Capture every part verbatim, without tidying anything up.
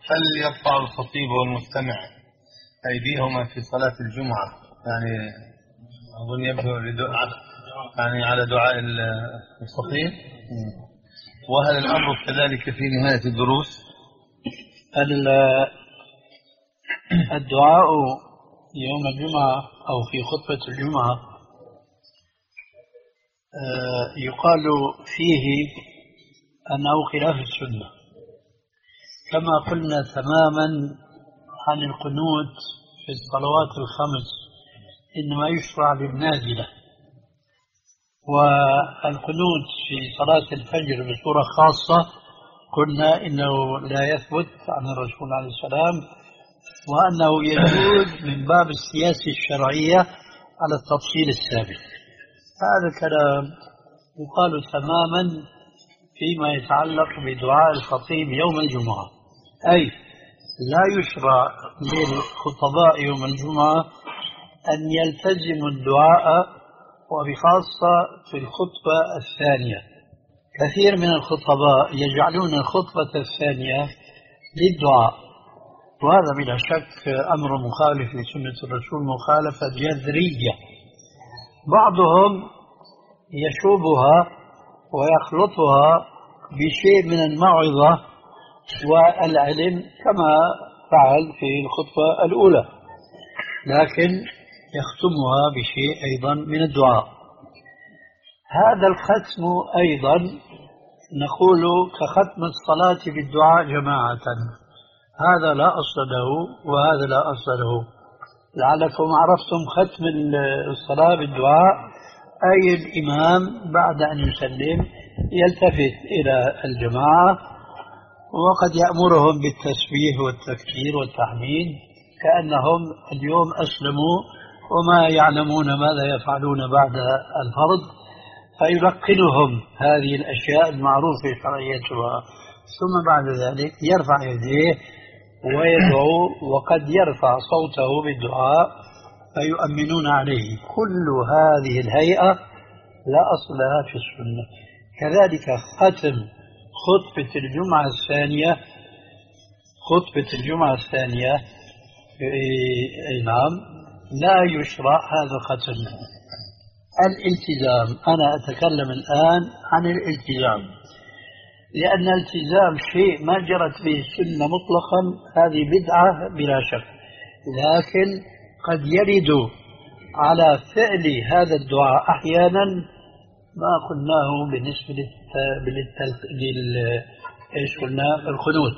هل يرفع الخطيب والمستمع أيديهما في صلاة الجمعة؟ يعني أظن يبدو يعني على دعاء الخطيب. وهل الأمر كذلك في نهاية الدروس؟ الدعاء يوم الجمعة أو في خطبة الجمعة يقال فيه أنه خلاف السنة، كما قلنا تماما عن القنوت في الصلوات الخمس، إنما يشرع للنازلة، والقنوت في صلاة الفجر بصورة خاصة قلنا إنه لا يثبت عن الرسول عليه السلام، وأنه يجوز من باب السياسة الشرعية على التفصيل السابق. هذا الكلام يقال تماما فيما يتعلق بدعاء الخطيب يوم الجمعة، أي لا يشرع للخطباء يوم الجمعة أن يلتزموا الدعاء، وبخاصة في الخطبة الثانية. كثير من الخطباء يجعلون الخطبة الثانية للدعاء، وهذا بلا شك أمر مخالف لسنة الرسول مخالفة جذرية. بعضهم يشوبها ويخلطها بشيء من الموعظة والعلم كما فعل في الخطبة الأولى، لكن يختمها بشيء أيضا من الدعاء. هذا الختم أيضا نقول كختم الصلاة بالدعاء جماعة، هذا لا أصل له وهذا لا أصل له. لعلكم عرفتم ختم الصلاة بالدعاء، أي الإمام بعد أن يسلم يلتفت إلى الجماعة وقد يأمرهم بالتسبيح والتكبير والتحميد كأنهم اليوم أسلموا وما يعلمون ماذا يفعلون بعد الفرض، فيلقنهم هذه الأشياء المعروفة شرعيتها، ثم بعد ذلك يرفع يديه ويدعو، وقد يرفع صوته بالدعاء فيؤمنون عليه. كل هذه الهيئة لا أصل لها في السنة. كذلك ختم خطبة الجمعة الثانية، خطبة الجمعة الثانية نعم لا يشرع هذا الختم. الالتزام، أنا أتكلم الآن عن الالتزام، لأن الالتزام شيء ما جرت به السنة مطلقا، هذه بدعة بلا شك، لكن قد يرد على فعل هذا الدعاء أحيانا ما قلناه بالنسبة لل ايش قلنا القنوت.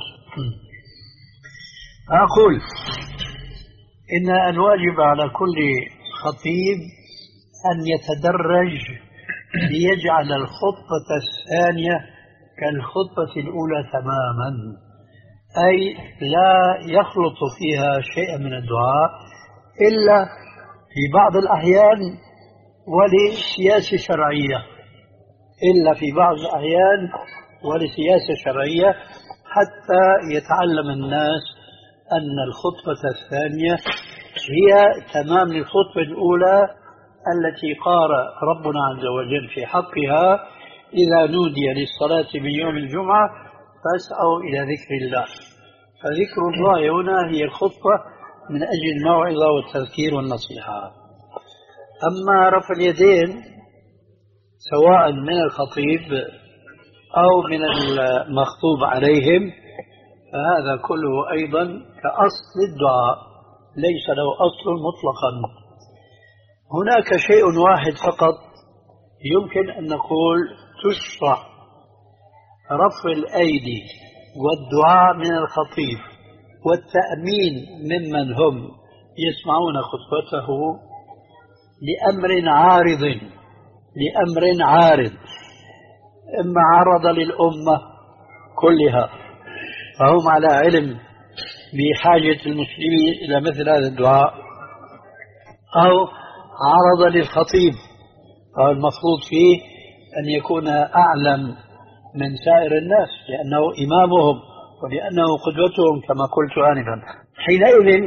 أقول إن الواجب على كل خطيب أن يتدرج ليجعل الخطبة الثانية كالخطبة الأولى تماما، أي لا يخلط فيها شيئا من الدعاء إلا في بعض الأحيان ولسياسة شرعية، إلا في بعض الأحيان ولسياسة شرعية، حتى يتعلم الناس أن الخطبة الثانية هي تمام الخطبة الأولى التي قال ربنا عز وجل في حقها: إذا نودي للصلاة من يوم الجمعة فاسعوا إلى ذكر الله. فذكر الله هنا هي الخطبة من أجل الموعظة والتذكير والنصيحة. أما رفع اليدين سواء من الخطيب أو من المخطوب عليهم فهذا كله أيضا كأصل الدعاء، ليس له أصل مطلقا. هناك شيء واحد فقط يمكن أن نقول تشرع رفع الأيدي والدعاء من الخطيب والتأمين ممن هم يسمعون خطبته لأمر عارض، لأمر عارض إما عرض للأمة كلها فهم على علم بحاجة المسلمين إلى مثل هذا الدعاء، أو عرض للخطيب فالمفروض فيه أن يكون أعلم من سائر الناس لأنه إمامهم ولأنه قدوتهم كما قلت آنفا. حينئذ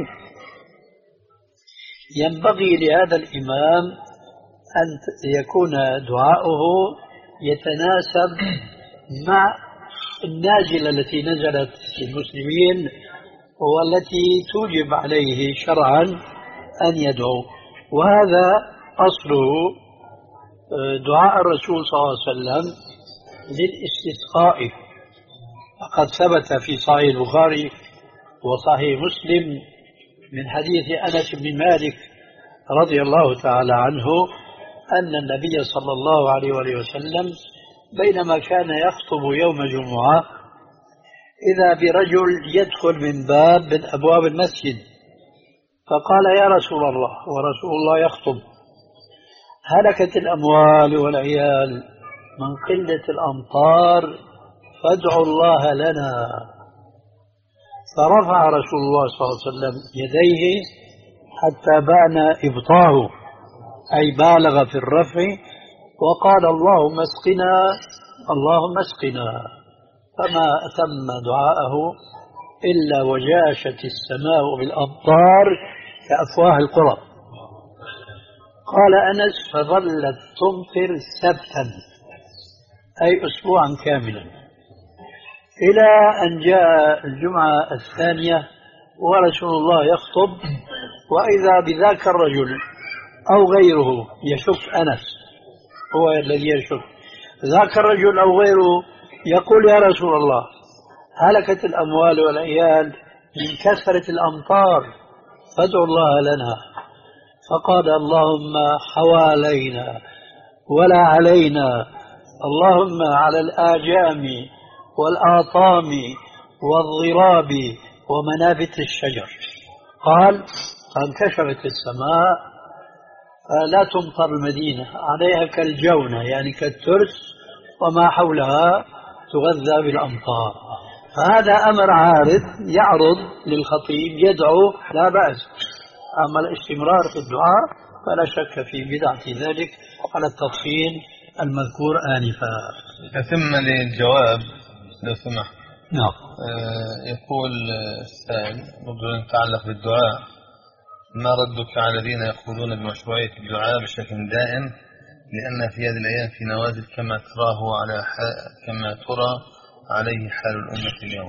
ينبغي لهذا الإمام أن يكون دعاؤه يتناسب مع النازلة التي نزلت للمسلمين والتي توجب عليه شرعا أن يدعو. وهذا أصله دعاء الرسول صلى الله عليه وسلم للاستسقاء، فقد ثبت في صحيح البخاري وصحيح مسلم من حديث أنس بن مالك رضي الله تعالى عنه أن النبي صلى الله عليه وآله وسلم بينما كان يخطب يوم جمعة إذا برجل يدخل من باب من أبواب المسجد، فقال: يا رسول الله، ورسول الله يخطب: هلكت الأموال والعيال من قلة الأمطار فادعوا الله لنا. فرفع رسول الله صلى الله عليه وسلم يديه حتى بان إبطاه، أي بالغ في الرفع، وقال: اللهم اسقنا اللهم اسقنا. فما أتم دعاءه إلا وجاشت السماء بالأمطار كأفواه القرى. قال أنس: فظلت تمطر سبتا، أي أسبوعا كاملا، إلى أن جاء الجمعة الثانية ورسول الله يخطب، وإذا بذاك الرجل أو غيره يشك، أنس هو الذي يشك، ذاك الرجل أو غيره يقول: يا رسول الله، هلكت الأموال والعيال من كثرة الأمطار فادعوا الله لنا. فقال: اللهم حوالينا ولا علينا، اللهم على الآجام والآطام والضراب ومنابت الشجر. قال: فانكشفت السماء لا تمطر المدينة، عليها كالجونة يعني كالترس وما حولها تغذى بالأمطار. فهذا أمر عارض يعرض للخطيب يدعو، لا بأس. أما الاستمرار في الدعاء فلا شك في بدعة ذلك على التفصيل المذكور آنفا. أتم للجواب لو سمحت. نعم. آه يقول السائل رجل يتعلق بالدعاء: ما ردك على الذين يقولون بمشروعية الدعاء بشكل دائم، لأن في هذه الأيام في نوازل كما تراه على كما ترى عليه حال الأمة اليوم؟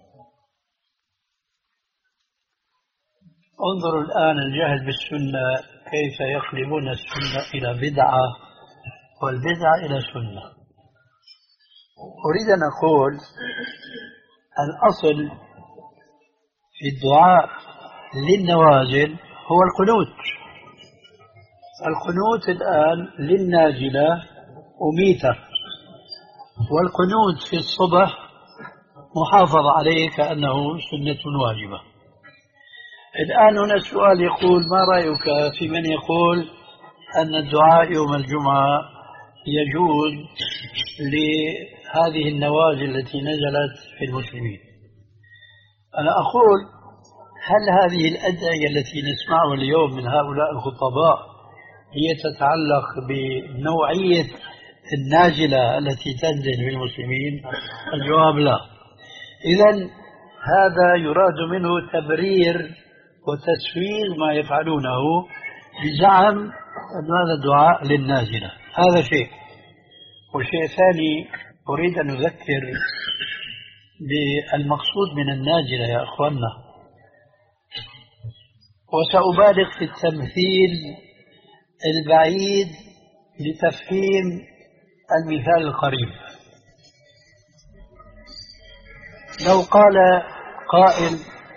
انظروا الآن الجهل بالسنة كيف يقلبون السنة إلى بدعة والبدعة إلى سنة. أريد أن أقول الأصل في الدعاء للنوازل هو القنوت. القنوت الآن للنازلة أميتة، والقنوت في الصبح محافظ عليه كأنه سنة واجبة. الآن هنا السؤال يقول: ما رأيك في من يقول أن الدعاء يوم الجمعة يجوز لهذه النوازل التي نزلت في المسلمين؟ أنا أقول: هل هذه الأدعية التي نسمعها اليوم من هؤلاء الخطباء هي تتعلق بنوعية النازلة التي تنزل بالمسلمين؟ الجواب لا. إذن هذا يراد منه تبرير وتسويغ ما يفعلونه بزعم أن هذا دعاء للنازلة. هذا شيء. وشيء ثاني أريد أن أذكر بالمقصود من النازلة يا أخوانا، وسأبالغ في التمثيل البعيد لتفهيم المثال القريب. لو قال قائل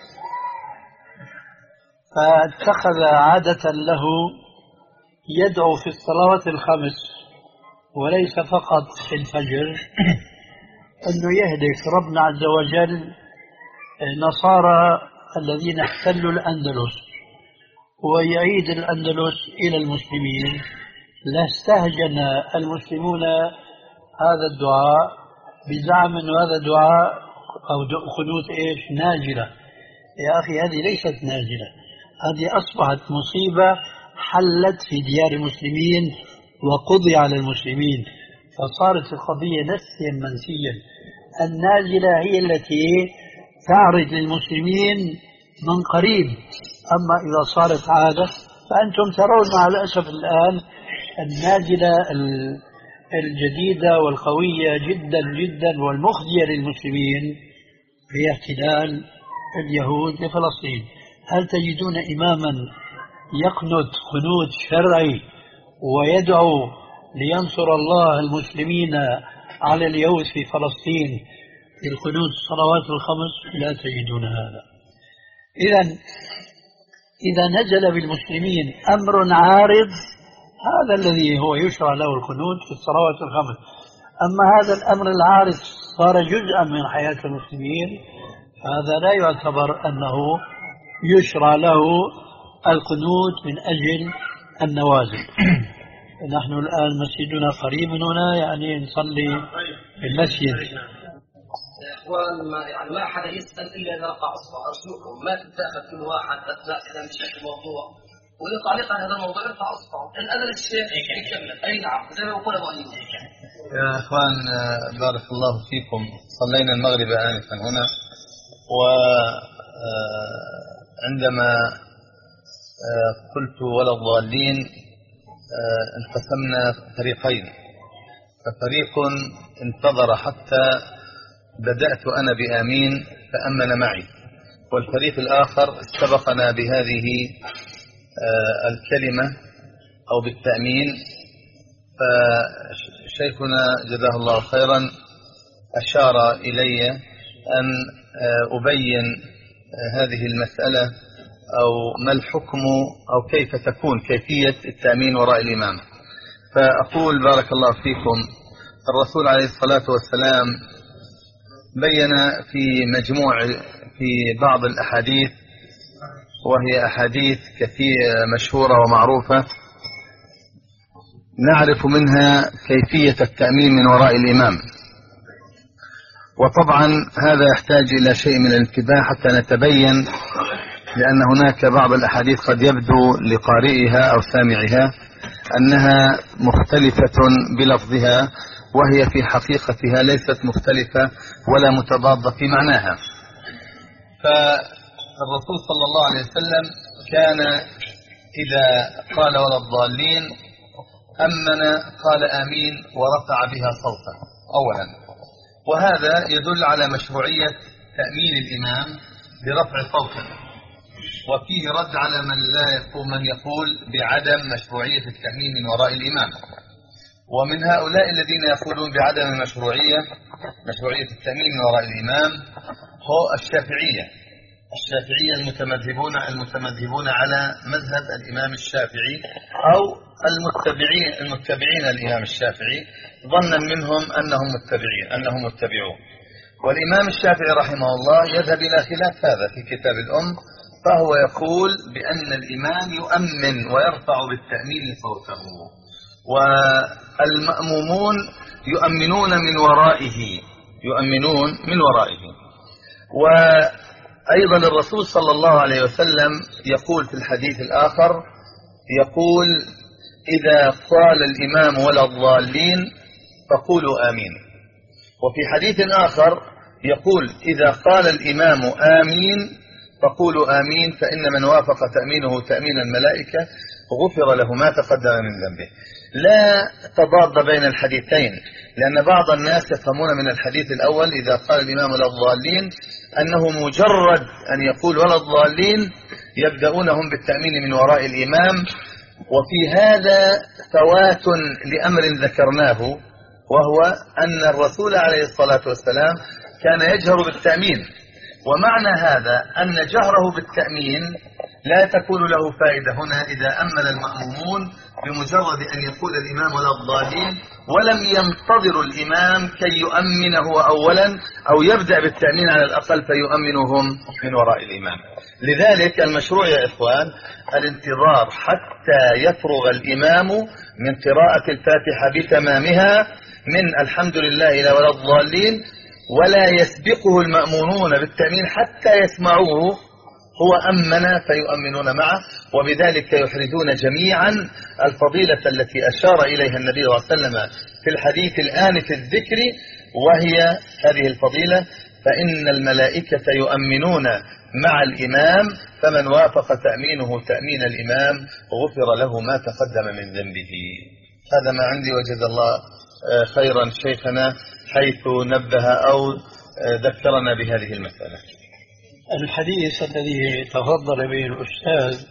فاتخذ عادة له يدعو في الصلوات الخمس وليس فقط في الفجر أنه يهلك ربنا عز وجل نصارى الذين احتلوا الأندلس ويعيد الأندلس إلى المسلمين، لاستهجن المسلمون هذا الدعاء بزعم أن هذا دعاء أو قنوت إيش نازلة. يا أخي هذه ليست نازلة، هذه أصبحت مصيبة حلت في ديار المسلمين وقضي على المسلمين، فصارت القضية نسيا منسيا. النازلة هي التي تعرض للمسلمين من قريب، أما إذا صارت عادة فأنتم ترون مع الأسف الآن النازلة الجديدة والقوية جدا جدا والمخزية للمسلمين هي احتلال اليهود لفلسطين، هل تجدون إماما يقنت قنوت شرعي ويدعو لينصر الله المسلمين على اليهود في فلسطين في القنوت الصلوات الخمس؟ لا تجدون هذا. إذا إذا نزل بالمسلمين أمر عارض هذا الذي هو يشرع له القنوت في الصلوات الخمس. أما هذا الأمر العارض صار جزءا من حياة المسلمين، هذا لا يعتبر أنه يشرع له القنوت من أجل النوازل. نحن الآن مسجدنا قريب من هنا، يعني نصلي في المسجد. إخوان ما يعني ما أحد يسأل إلا إذا رفع أصبع، أرجوكم ما تتأخذ كل واحد أثناء كلام الشيخ الموضوع ولتعليق على هذا الموضوع يرفع أصبعه، إن أذن الشيخ يكمل. أي نعم زي ما يقول أبو أيوب. يا إخوان بارك الله فيكم، صلينا المغرب آنفا هنا، وعندما قلت ولا الضالين انقسمنا فريقين، ففريق انتظر حتى بدأت أنا بآمين فأمن معي، والفريق الآخر سبقنا بهذه الكلمة أو بالتأمين. فشيخنا جزاه الله خيرا أشار إلي أن أبين هذه المسألة أو ما الحكم أو كيف تكون كيفية التأمين وراء الإمام. فأقول بارك الله فيكم، الرسول عليه الصلاة والسلام بين في مجموع في بعض الأحاديث، وهي أحاديث كثير مشهورة ومعروفة نعرف منها كيفية التأمين من وراء الإمام. وطبعا هذا يحتاج إلى شيء من الانتباه حتى نتبين، لأن هناك بعض الأحاديث قد يبدو لقارئها أو سامعها أنها مختلفة بلفظها، وهي في حقيقتها ليست مختلفة ولا متضادة في معناها. فالرسول صلى الله عليه وسلم كان إذا قال ولا الضالين أمن قال آمين ورفع بها صوته أولا، وهذا يدل على مشروعية تأمين الإمام برفع صوته، وفيه رد على من لا يقول من يقول بعدم مشروعية التأمين من وراء الإمام. ومن هؤلاء الذين يقولون بعدم المشروعية مشروعية التأمين من وراء الإمام هو الشافعية الشافعية المتمذهبون المتمذهبون على مذهب الإمام الشافعي، أو المتبعين المتبعين الإمام الشافعي ظنا منهم أنهم متبعين أنهم متبعون. والإمام الشافعي رحمه الله يذهب إلى خلاف هذا في كتاب الأم، فهو يقول بأن الإمام يؤمن ويرفع بالتأمين صوته، والمأمومون يؤمنون من ورائه يؤمنون من ورائه. وأيضا الرسول صلى الله عليه وسلم يقول في الحديث الآخر، يقول إذا قال الإمام ولا الضالين فقولوا آمين. وفي حديث آخر يقول إذا قال الإمام آمين فقولوا آمين، فإن من وافق تأمينه تأمين الملائكة غفر له ما تقدم من ذنبه. لا تضاد بين الحديثين، لأن بعض الناس يفهمون من الحديث الأول إذا قال الإمام ولا الضالين أنه مجرد أن يقول ولا الضالين يبدأونهم بالتأمين من وراء الإمام. وفي هذا فوات لأمر ذكرناه، وهو أن الرسول عليه الصلاة والسلام كان يجهر بالتأمين، ومعنى هذا أن جهره بالتأمين لا تكون له فائدة هنا إذا أمن المأمومون بمجرد أن يقول الإمام ولا الضالين ولم ينتظر الإمام كي يؤمنه أولا أو يبدأ بالتأمين على الأقل فيؤمنهم من وراء الإمام. لذلك المشروع يا إخوان الانتظار حتى يفرغ الإمام من قراءة الفاتحة بتمامها من الحمد لله إلى ولا الضالين، ولا يسبقه المأمونون بالتأمين حتى يسمعوه، هو أمن فيؤمنون معه، وبذلك يحرزون جميعا الفضيلة التي أشار إليها النبي صلى الله عليه وسلم في الحديث الآنف الذكر، وهي هذه الفضيلة: فإن الملائكة يؤمنون مع الإمام، فمن وافق تأمينه تأمين الإمام غفر له ما تقدم من ذنبه. هذا ما عندي، وجزا الله خيرا شيخنا حيث نبه أو ذكرنا بهذه المسألة. الحديث الذي تفضل به الأستاذ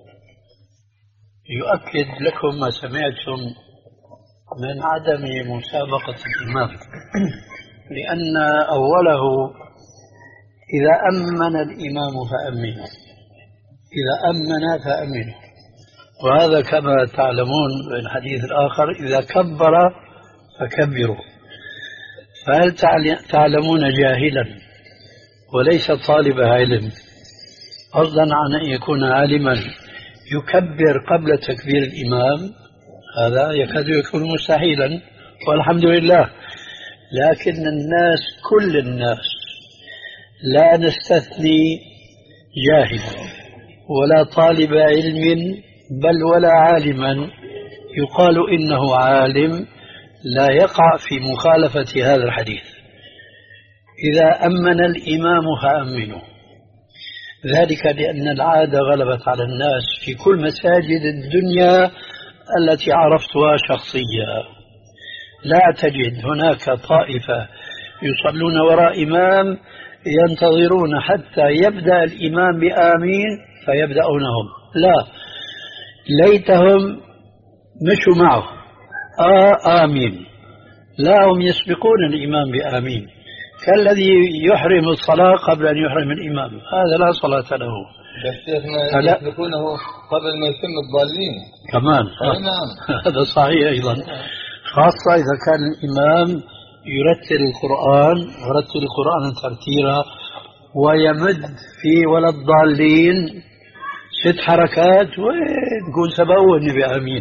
يؤكد لكم ما سمعتم من عدم مسابقة الإمام، لأن أوله إذا أمن الإمام فأمنوا، إذا أمن فأمنوا، وهذا كما تعلمون الحديث الآخر إذا كبر فكبروا. فهل تعلمون جاهلا وليس طالب علم فضلا عن أن يكون عالما يكبر قبل تكبير الإمام؟ هذا يكاد يكون مستحيلا، والحمد لله. لكن الناس كل الناس لا نستثني جاهل ولا طالب علم بل ولا عالما يقال إنه عالم لا يقع في مخالفة هذا الحديث. إذا أمن الإمام فأمنوا، ذلك لأن العادة غلبت على الناس في كل مساجد الدنيا التي عرفتها شخصيا. لا تجد هناك طائفة يصلون وراء إمام ينتظرون حتى يبدأ الإمام بآمين فيبدأونهم، لا، ليتهم مشوا معه آه آمين، لا، هم يسبقون الإمام بآمين كالذي يحرم الصلاة قبل أن يحرم الإمام، هذا لا صلاة له. بس شيخنا يسبقونه قبل ما يتم الضالين كمان. نعم. هذا صحيح أيضا، خاصة إذا كان الإمام يرتل القرآن يرتل القرآن ترتيلا ويمد في ولا الضالين ست حركات وتقول سبقوني بآمين.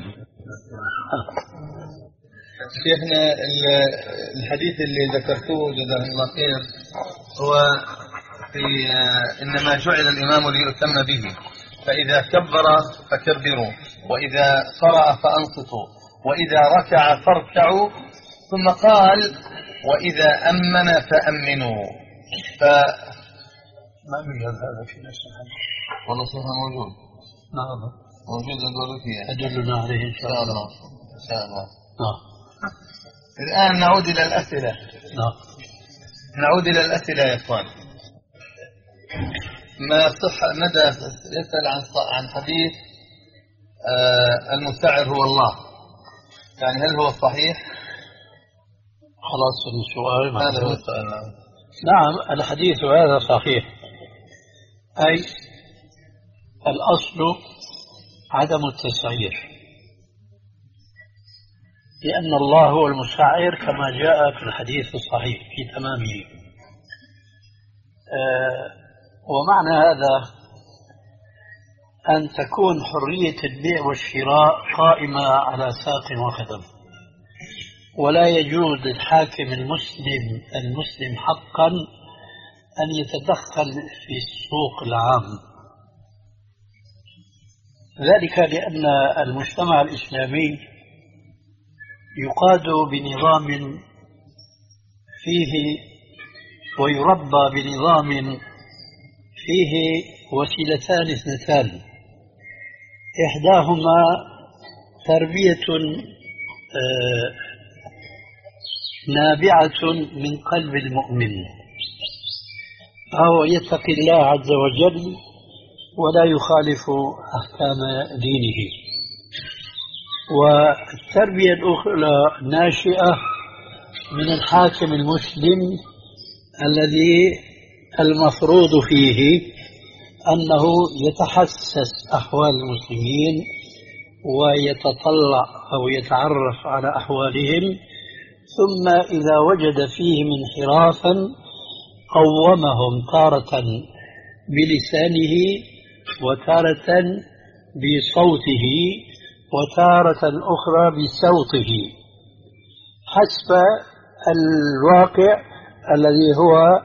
شيخنا الحديث اللي ذكرتوه جزاه الله خير هو في إنما جعل الإمام ليؤتم به، فإذا كبر فكبروا، وإذا قرأ فأنصتوا، وإذا ركع فاركعوا، ثم قال وإذا أمن فأمنوا. ف ما يوجد هذا في نفس الحديث. والله شيخنا موجود. نعم موجود عند فيها. أدلنا عليه إن شاء الله. إن شاء الله. نعم. الآن نعود إلى الأسئلة. نعم. نعود إلى الأسئلة يا إخوان. ما صح مدى يسأل عن عن حديث آه المستعر هو الله، يعني هل هو صحيح؟ خلاص السؤال هذا هو السؤال. نعم الحديث هذا صحيح، أي الأصل عدم التسعير، لأن الله هو المسعر كما جاء في الحديث الصحيح في تمامه. آه ومعنى هذا أن تكون حرية البيع والشراء قائمة على ساق وخدم، ولا يجوز للحاكم المسلم المسلم حقا أن يتدخل في السوق العام، ذلك لأن المجتمع الإسلامي يقاد بنظام فيه ويربى بنظام فيه وسيلتان اثنتان، إحداهما تربية نابعة من قلب المؤمن، فهو يتقي الله عز وجل ولا يخالف أحكام دينه، والتربية الأخرى ناشئة من الحاكم المسلم الذي المفروض فيه أنه يتحسس أحوال المسلمين ويتطلع أو يتعرف على أحوالهم، ثم إذا وجد فيهم انحرافا قومهم تارة بلسانه وتارة بصوته وتارة أخرى بصوته حسب الواقع الذي هو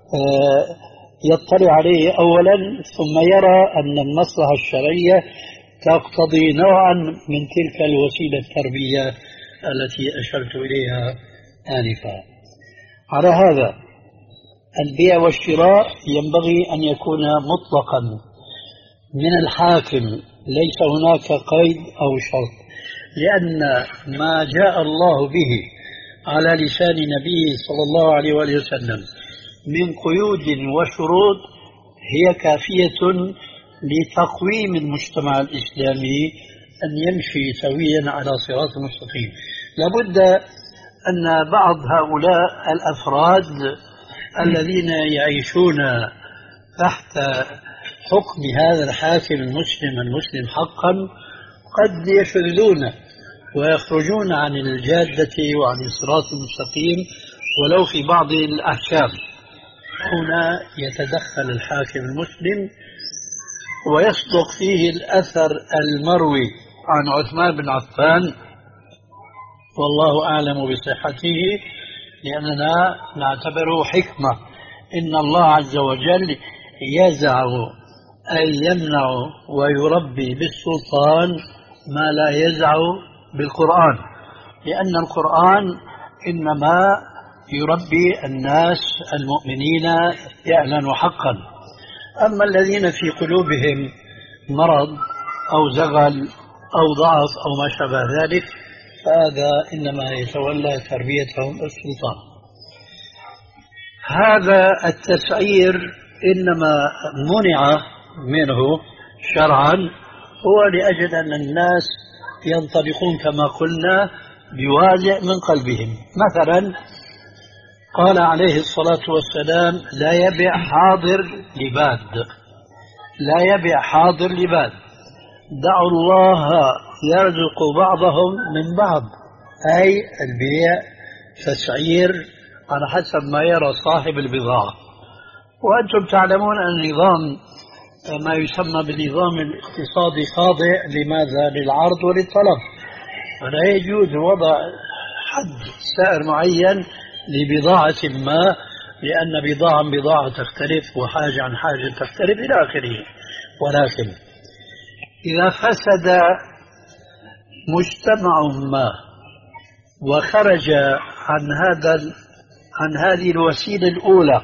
يطلع عليه أولا، ثم يرى أن المصلحة الشرعية تقتضي نوعا من تلك الوسيلة التربية التي أشرت إليها آنفا. على هذا البيع والشراء ينبغي أن يكون مطلقا من الحاكم، ليس هناك قيد أو شرط، لأن ما جاء الله به على لسان نبيه صلى الله عليه وآله وسلم من قيود وشروط هي كافية لتقويم المجتمع الإسلامي أن يمشي سويا على صراط مستقيم. لابد أن بعض هؤلاء الأفراد الذين يعيشون تحت حكم هذا الحاكم المسلم المسلم حقا قد يشذون ويخرجون عن الجادة وعن الصراط المستقيم ولو في بعض الأحكام. هنا يتدخل الحاكم المسلم ويصدق فيه الأثر المروي عن عثمان بن عفان، والله أعلم بصحته، لأننا نعتبره حكمة. إن الله عز وجل يزع أن يمنع ويربي بالسلطان ما لا يزع بالقرآن، لأن القرآن إنما يربي الناس المؤمنين فعلا وحقا. أما الذين في قلوبهم مرض أو زغل أو ضعف أو ما شابه ذلك فهذا إنما يتولى تربيتهم السلطان. هذا التسعير إنما منع منه شرعا هو لأجل أن الناس ينطلقون كما قلنا بوازع من قلبهم. مثلا قال عليه الصلاة والسلام لا يبيع حاضر لباد، لا يبيع حاضر لباد، دعوا الله يرزق بعضهم من بعض، أي البيع تسعير على حسب ما يرى صاحب البضاعة. وأنتم تعلمون أن النظام ما يسمى بالنظام الاقتصادي خاضع لماذا؟ للعرض وللطلب، ولا يجوز وضع حد سعر معين لبضاعة ما، لأن بضاعة بضاعة تختلف وحاجة عن حاجة تختلف إلى آخره. ولكن إذا فسد مجتمع ما وخرج عن هذا عن هذه الوسيلة الأولى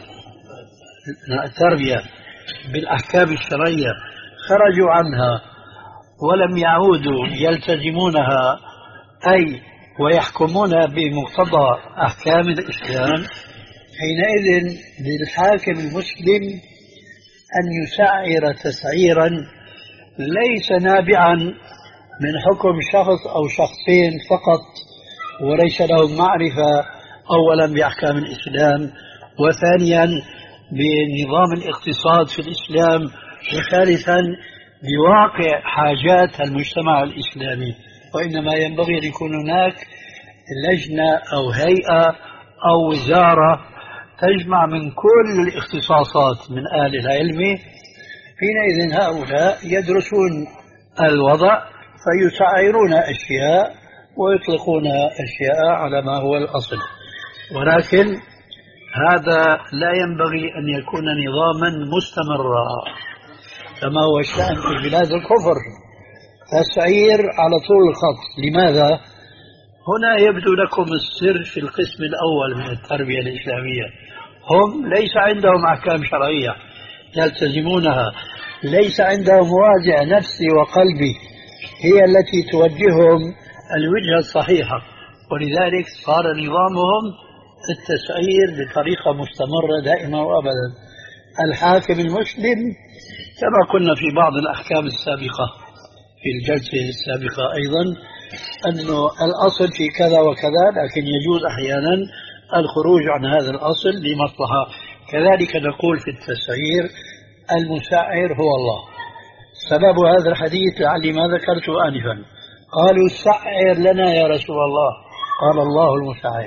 التربية بالأحكام الشرعية، خرجوا عنها ولم يعودوا يلتزمونها أي ويحكمون بمقتضى أحكام الإسلام، حينئذ للحاكم المسلم أن يسعر تسعيرا ليس نابعا من حكم شخص أو شخصين فقط وليس لهم معرفة أولا بأحكام الإسلام، وثانيا بنظام الاقتصاد في الإسلام، وثالثا بواقع حاجات المجتمع الإسلامي. وإنما ينبغي أن يكون هناك لجنة أو هيئة أو وزارة تجمع من كل الاختصاصات من أهل العلم. حينئذ هؤلاء يدرسون الوضع فيسعرون أشياء ويطلقون أشياء على ما هو الأصل. ولكن هذا لا ينبغي أن يكون نظاما مستمرا كما هو الشأن في بلاد الكفر، تسعير على طول الخط. لماذا؟ هنا يبدو لكم السر في القسم الأول من التربية الإسلامية. هم ليس عندهم أحكام شرعية يلتزمونها، ليس عندهم وازع نفسي وقلبي هي التي توجههم الوجهة الصحيحة، ولذلك صار نظامهم التسعير بطريقة مستمرة دائما وأبدا. الحاكم المسلم كما قلنا في بعض الأحكام السابقة في الجلسة السابقة أيضا أنه الأصل في كذا وكذا، لكن يجوز أحيانا الخروج عن هذا الأصل لمصلحة. كذلك نقول في التسعير المسعر هو الله. سبب هذا الحديث لعلي ما ذكرته آنفا، قالوا سعر لنا يا رسول الله، قال الله المسعر،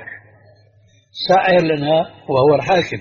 سعر لنا وهو الحاكم،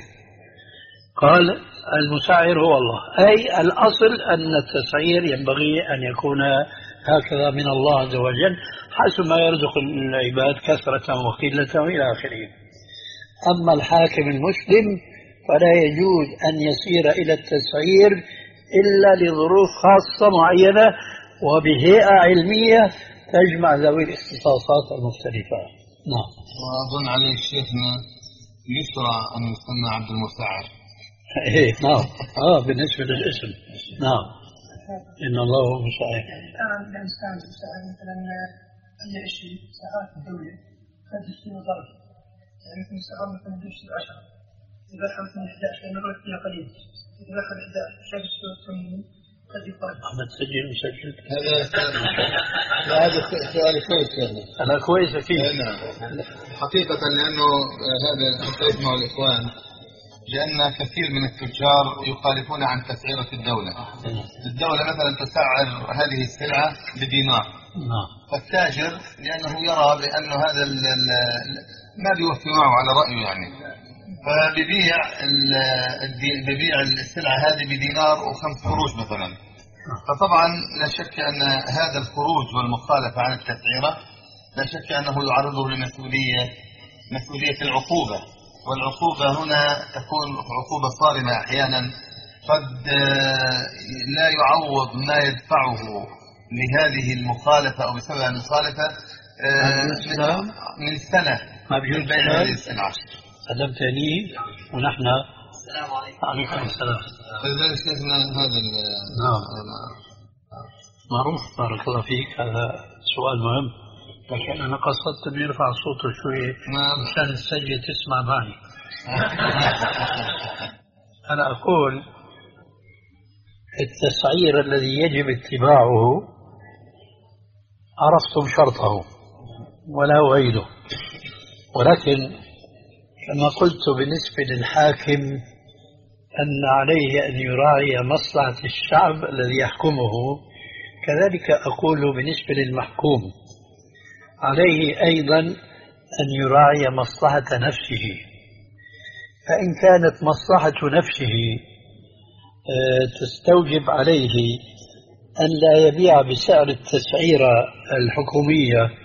قال المسعر هو الله. أي الأصل أن التسعير ينبغي أن يكون هكذا من الله عز وجل حسب ما يرزق العباد كثرة وقلة إلى آخره. أما الحاكم المسلم فلا يجوز أن يسير إلى التسعير إلا لظروف خاصة معينة وبهيئة علمية تجمع ذوي الاختصاصات المختلفة. نعم. وأظن عليه شيخنا يسرى أن يسمى عبد المسعر. إيه نعم. آه بالنسبة للاسم نعم، إن الله هو المسعر. الآن الإنسان يسعر مثلا أي شيء ساعات الدولة قد يشتري ظرف، يعني مثلا ساعات مثلا يشتري عشرة، إذا حملت من إحدى عشر نقول فيها قليل، إذا دخل إحدى شخص والتموين قد يقال أحمد سجل مسجل. هذا هذا سؤال كويس يعني. أنا كويس فيه. نعم. حقيقة لأنه هذا يسمع الإخوان لأن كثير من التجار يخالفون عن تسعيرة الدولة. الدولة مثلا تسعر هذه السلعة بدينار. نعم. فالتاجر لأنه يرى بأن هذا ما بيوفي معه على رأيه يعني، فبيبيع ببيع السلعة هذه بدينار وخمس قروش مثلا. فطبعا لا شك أن هذا الخروج والمخالفة عن التسعيرة لا شك أنه يعرضه لمسؤولية مسؤولية العقوبة، والعقوبة هنا تكون عقوبة صارمة أحيانا، قد لا يعوض ما يدفعه لهذه المخالفة أو بسبب المخالفة من سنة ما بيجوز بيع هذه السلعة. علمتني ونحن. السلام عليكم. عليكم السلام. فلذلك شفنا هذا نعم معروف. بارك الله فيك. هذا سؤال مهم، لكن أنا قصدت أن يرفع صوته شوية مشان السجل تسمع معي. أنا أقول التسعير الذي يجب اتباعه عرفتم شرطه ولا أعيده، ولكن كما قلت بالنسبة للحاكم أن عليه أن يراعي مصلحة الشعب الذي يحكمه، كذلك أقول بالنسبة للمحكوم عليه أيضا أن يراعي مصلحة نفسه. فإن كانت مصلحة نفسه تستوجب عليه أن لا يبيع بسعر التسعيرة الحكومية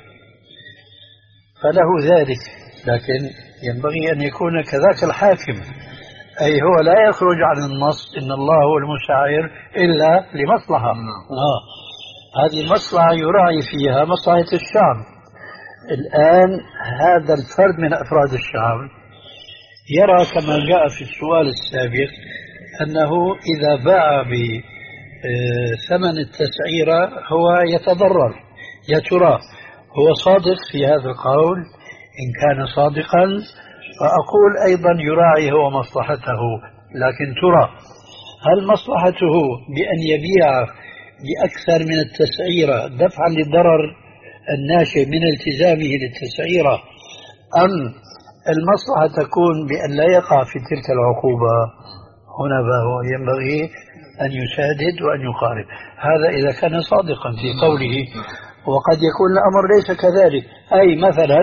فله ذلك، لكن ينبغي أن يكون كذاك الحاكم، أي هو لا يخرج عن النص إن الله هو المسعر إلا لمصلحة. آه. هذه المصلحة يراعي فيها مصلحة الشعب. الآن هذا الفرد من أفراد الشعب يرى كما جاء في السؤال السابق أنه إذا باع بثمن التسعيرة هو يتضرر. يا ترى هو صادق في هذا القول؟ إن كان صادقا فأقول أيضا يراعي هو مصلحته، لكن ترى هل مصلحته بأن يبيع بأكثر من التسعيرة دفعا للضرر الناشئ من التزامه للتسعيرة، أم المصلحة تكون بأن لا يقع في تلك العقوبة؟ هنا فهو ينبغي أن يسادد وأن يقارب. هذا إذا كان صادقا في قوله، وقد يكون الأمر ليس كذلك. أي مثلا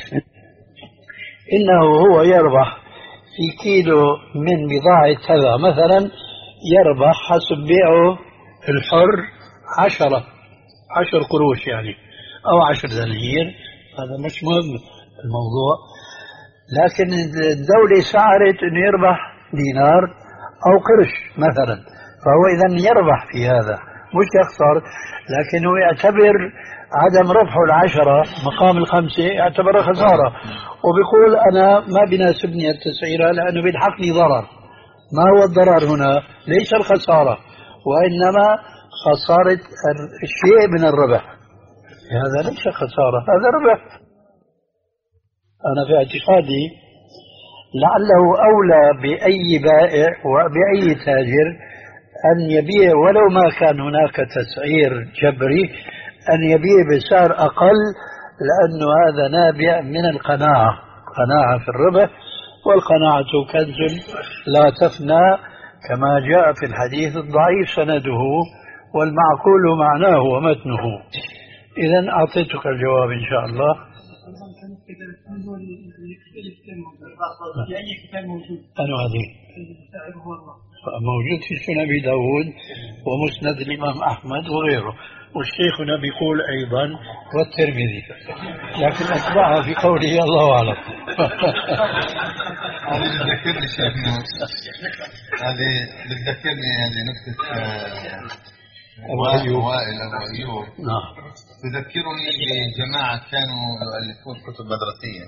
إنه هو يربح في كيلو من بضاعة كذا مثلا، يربح حسب بيعه الحر عشرة عشر قروش يعني أو عشر دنانير، هذا مش مهم الموضوع، لكن الدولة سعرت أن يربح دينار أو قرش مثلا، فهو إذن يربح في هذا مش يخسر، لكنه يعتبر عدم ربحه العشرة مقام الخمسة يعتبر خسارة، وبيقول أنا ما بيناسبني التسعيرة لأنه بيلحقني ضرر. ما هو الضرر هنا؟ ليس الخسارة، وإنما خسارة الشيء من الربح. هذا ليس خسارة، هذا ربح. أنا في اعتقادي لعله أولى بأي بائع وبأي تاجر أن يبيع ولو ما كان هناك تسعير جبري، أن يبيع بسعر أقل، لأنه هذا نابع من القناعة، قناعة في الربح، والقناعة كنز لا تفنى كما جاء في الحديث الضعيف سنده والمعقول معناه ومتنه. إذن أعطيتك الجواب إن شاء الله. أنا هذه موجود في سنن أبي داود ومسند الإمام أحمد وغيره، والشيخنا بيقول أيضا والترمذي، لكن أتبعها في قوله الله أعلم. هذه بتذكرني شيخنا، هذه بتذكرني هذه نكتة أبو أيوب وائل أبو أيوب. نعم. تذكرني بجماعة كانوا يؤلفون كتب مدرسية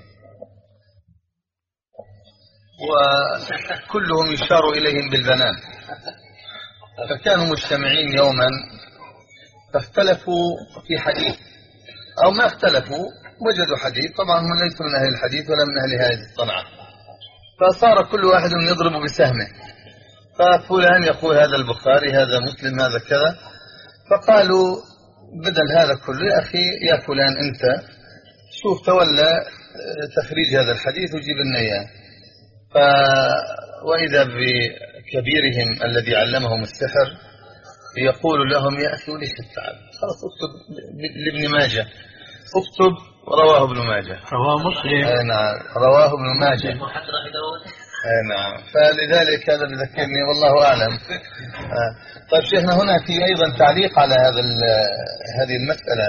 وكلهم يشار إليهم بالبنان، فكانوا مجتمعين يوما فاختلفوا في حديث أو ما اختلفوا، وجدوا حديث، طبعا هم ليسوا من أهل الحديث ولا من أهل هذه الصنعة، فصار كل واحد يضرب بسهمه، ففلان يقول هذا البخاري هذا مسلم هذا كذا، فقالوا بدل هذا كله يا أخي يا فلان أنت شوف تولى تخريج هذا الحديث وجيب لنا إياه. ف وإذا بكبيرهم الذي علمهم السحر يقول لهم يا أخي وليش التعب، خلاص اكتب لابن ماجه، اكتب رواه ابن ماجه. رواه مسلم. أي نعم رواه ابن ماجه. أي نعم. فلذلك هذا بذكرني والله أعلم. طيب شيخنا هنا في أيضا تعليق على هذا هذه المسألة،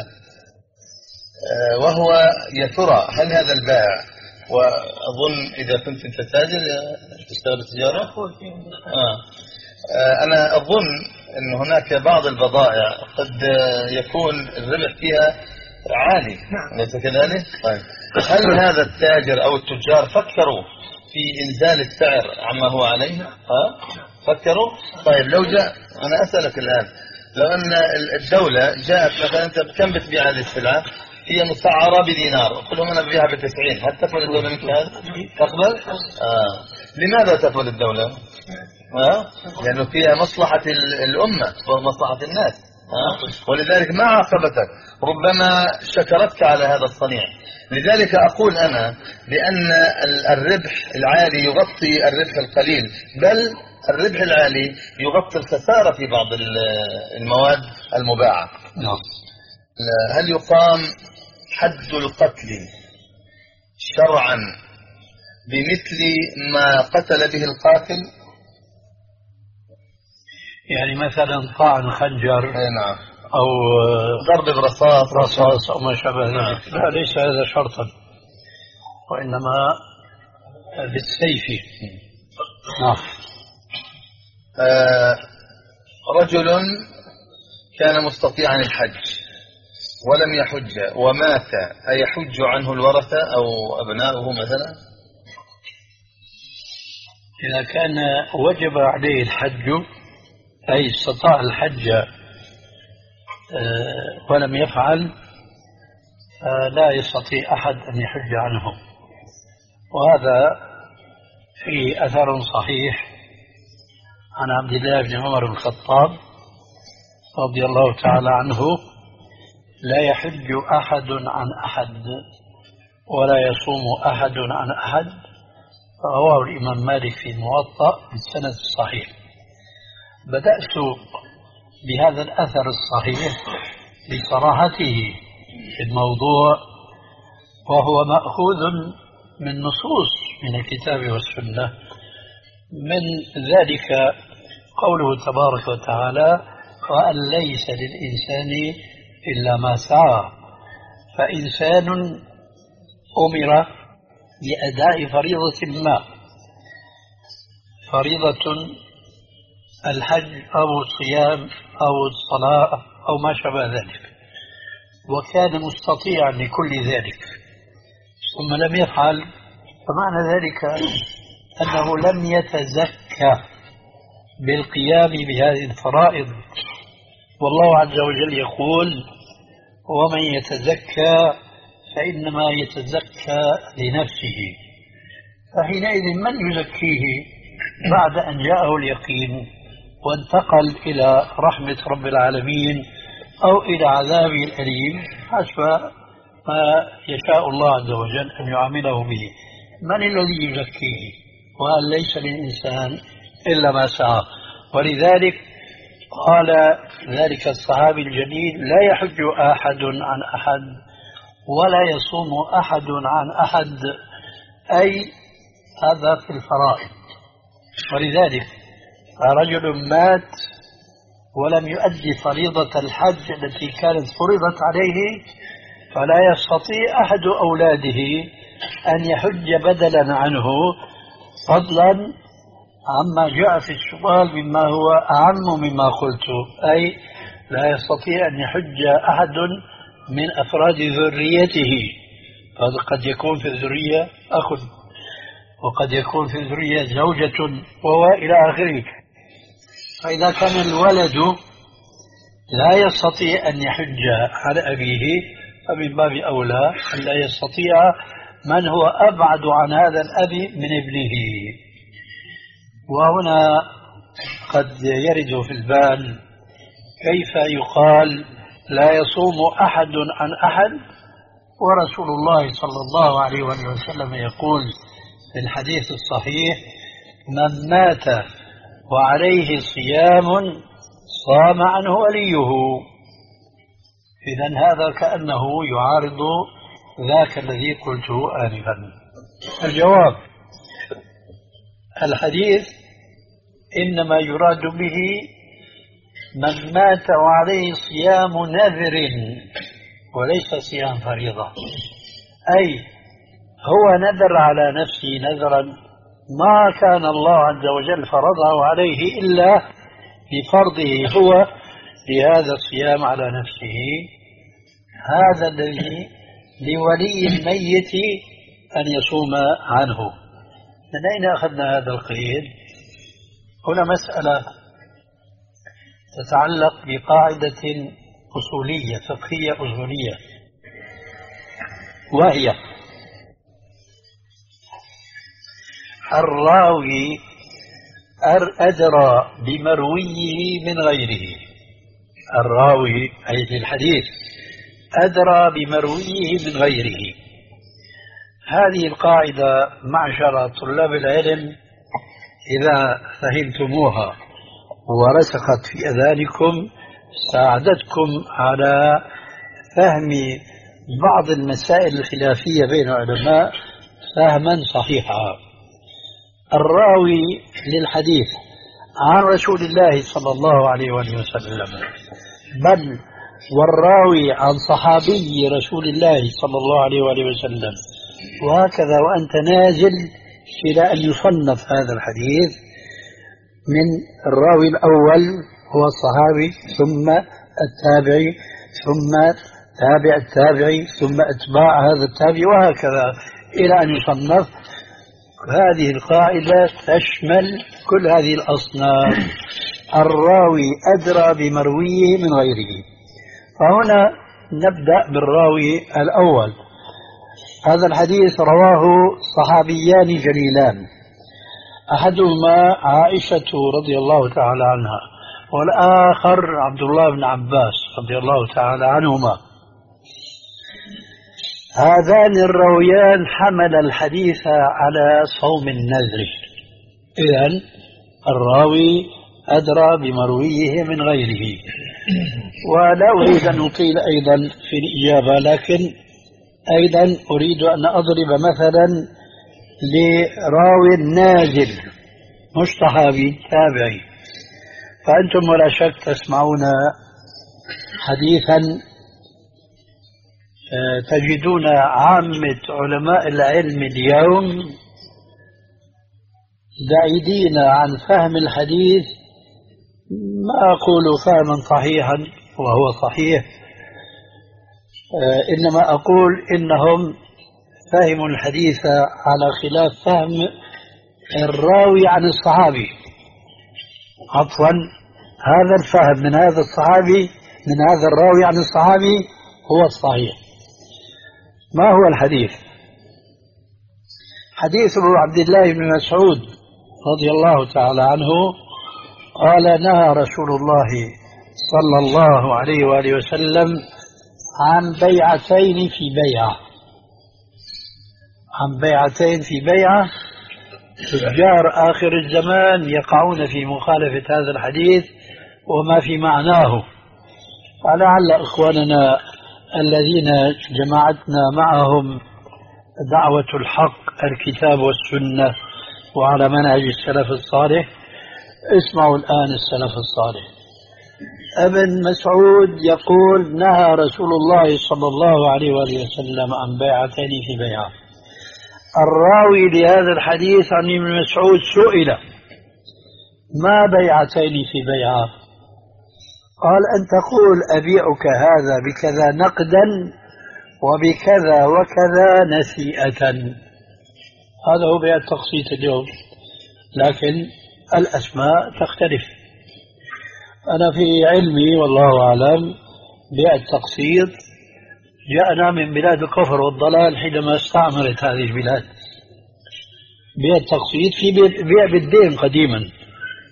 وهو يا ترى هل هذا البائع، وأظن إذا كنت أنت تاجر تشتغل التجارة، آه. أنا أظن أن هناك بعض البضائع قد يكون الربح فيها عالي، أليس كذلك؟ طيب هل هذا التاجر أو التجار فكروا في إنزال السعر عما هو عليه؟ ها؟ فكروا؟ طيب لو جاء، أنا أسألك الآن، لو أن الدولة جاءت مثلا أنت كم بتبيع هذه السلعة؟ هي مسعرة بدينار، قل لهم أنا ببيعها بتسعين، هل تقبل الدولة مثل هذا؟ تقبل؟ آه. لماذا تقبل الدولة؟ آه؟ لأنه فيها مصلحة الأمة ومصلحة الناس. آه؟ ولذلك ما عاقبتك، ربما شكرتك على هذا الصنيع. لذلك أقول أنا بأن الربح العالي يغطي الربح القليل، بل الربح العالي يغطي الخسارة في بعض المواد المباعة. نعم. هل يقام حد القتل شرعا بمثل ما قتل به القاتل؟ يعني مثلا طعن خنجر، نعم، أو ضرب برصاص رصاص أو ما شابه ذلك. لا، ليس هذا شرطا، وإنما بالسيف. نعم. آه رجل كان مستطيعا الحج ولم يحج ومات، أيحج عنه الورثة أو أبناؤه مثلا؟ إذا كان وجب عليه الحج، أي استطاع الحج ولم يفعل، لا يستطيع أحد أن يحج عنه. وهذا في أثر صحيح عن عبد الله بن عمر بن الخطاب رضي الله تعالى عنه: لا يحج أحد عن أحد ولا يصوم أحد عن أحد. رواه الإمام مالك في الموطأ بالسند الصحيح. بدأت بهذا الأثر الصحيح لصراحته في الموضوع، وهو مأخوذ من نصوص من الكتاب والسنة. من ذلك قوله تبارك وتعالى: وأن ليس للإنسان إلا ما سعى. فإنسان أمر بأداء فريضة ما، فريضة الحج أو الصيام أو الصلاة أو ما شابه ذلك، وكان مستطيعا لكل ذلك ثم لم يفعل، فمعنى ذلك أنه لم يتزكى بالقيام بهذه الفرائض. والله عز وجل يقول: ومن يتزكى فإنما يتزكى لنفسه. فحينئذ من يزكيه بعد أن جاءه اليقين وانتقل إلى رحمة رب العالمين أو إلى عذابه الأليم حسب ما يشاء الله عز وجل أن يعامله به؟ من الذي يزكيه؟ وأن ليس للإنسان إلا ما سعى. ولذلك قال ذلك الصحابي الجليل: لا يحج أحد عن أحد ولا يصوم أحد عن أحد، أي هذا في الفرائض. ولذلك رجل مات ولم يؤدي فريضة الحج التي كانت فرضت عليه، فلا يستطيع أحد أولاده أن يحج بدلا عنه، فضلا عما جاء في السؤال مما هو أعم مما قلت، أي لا يستطيع أن يحج أحد من أفراد ذريته. هذا قد يكون في الذرية أخ، وقد يكون في الذرية زوجة، وإلى آخره. فإذا كان الولد لا يستطيع أن يحج على أبيه، فمن باب أولى أن لا يستطيع من هو أبعد عن هذا الأب من ابنه. وهنا قد يرد في البال كيف يقال لا يصوم أحد عن أحد ورسول الله صلى الله عليه وسلم يقول في الحديث الصحيح: من مات وعليه صيام صام عنه وليه. إذن هذا كأنه يعارض ذاك الذي قلته آنفا. الجواب: الحديث إنما يراد به من مات وعليه صيام نذر وليس صيام فريضة، أي هو نذر على نفسه نذرا ما كان الله عز وجل فرضه عليه إلا بفرضه هو لهذا الصيام على نفسه. هذا الذي لولي الميت أن يصوم عنه. من أين أخذنا هذا القيد؟ هنا مسألة تتعلق بقاعدة أصولية فقهية أصولية، وهي الراوي أدرى بمرويه من غيره. الراوي أي في الحديث أدرى بمرويه من غيره. هذه القاعدة معشر طلاب العلم إذا فهمتموها ورسخت في أذهانكم ساعدتكم على فهم بعض المسائل الخلافية بين العلماء فهما صحيحا. الراوي للحديث عن رسول الله صلى الله عليه وسلم، بل والراوي عن صحابي رسول الله صلى الله عليه وسلم، وهكذا وأنت نازل إلى أن يصنف هذا الحديث من الراوي الأول هو الصحابي، ثم التابعي، ثم تابع التابعي، ثم أتباع هذا التابعي، وهكذا إلى أن يصنف. هذه القاعدة تشمل كل هذه الأصناف. الراوي أدرى بمرويه من غيره. فهنا نبدأ بالراوي الأول. هذا الحديث رواه صحابيان جليلان، أحدهما عائشة رضي الله تعالى عنها، والآخر عبد الله بن عباس رضي الله تعالى عنهما. هذان الراويان حمل الحديث على صوم النذر. إذن الراوي أدرى بمرويه من غيره. ولا أريد أن أطيل أيضا في الإجابة، لكن أيضا أريد أن أضرب مثلا لراوي نازل مش صحابي تابعي. فأنتم ولا شك تسمعون حديثا تجدون عامة علماء العلم اليوم بعيدين عن فهم الحديث، ما أقول فهما صحيحا وهو صحيح، إنما أقول إنهم فهموا الحديث على خلاف فهم الراوي عن الصحابي. عفوا، هذا الفهم من هذا الصحابي من هذا الراوي عن الصحابي هو الصحيح. ما هو الحديث؟ حديث عبد الله بن مسعود رضي الله تعالى عنه قال: نهى رسول الله صلى الله عليه وآله وسلم عن بيعتين في بيعة. عن بيعتين في بيعة. تجار آخر الزمان يقعون في مخالفة هذا الحديث وما في معناه. فلعل إخواننا الذين جمعتنا معهم دعوة الحق الكتاب والسنة وعلى منهج السلف الصالح، اسمعوا الآن السلف الصالح. ابن مسعود يقول: نهى رسول الله صلى الله عليه وآله وسلم عن بيعتين في بيعة. الراوي لهذا الحديث عن ابن مسعود سئل: ما بيعتين في بيعة؟ قال: أن تقول أبيعك هذا بكذا نقدا وبكذا وكذا نسيئة. هذا هو بيع التقسيط اليوم، لكن الأسماء تختلف. أنا في علمي والله أعلم بيع التقسيط جاءنا من بلاد الكفر والضلال حينما استعمرت هذه البلاد. بيع التقسيط في بيع بالدين قديما،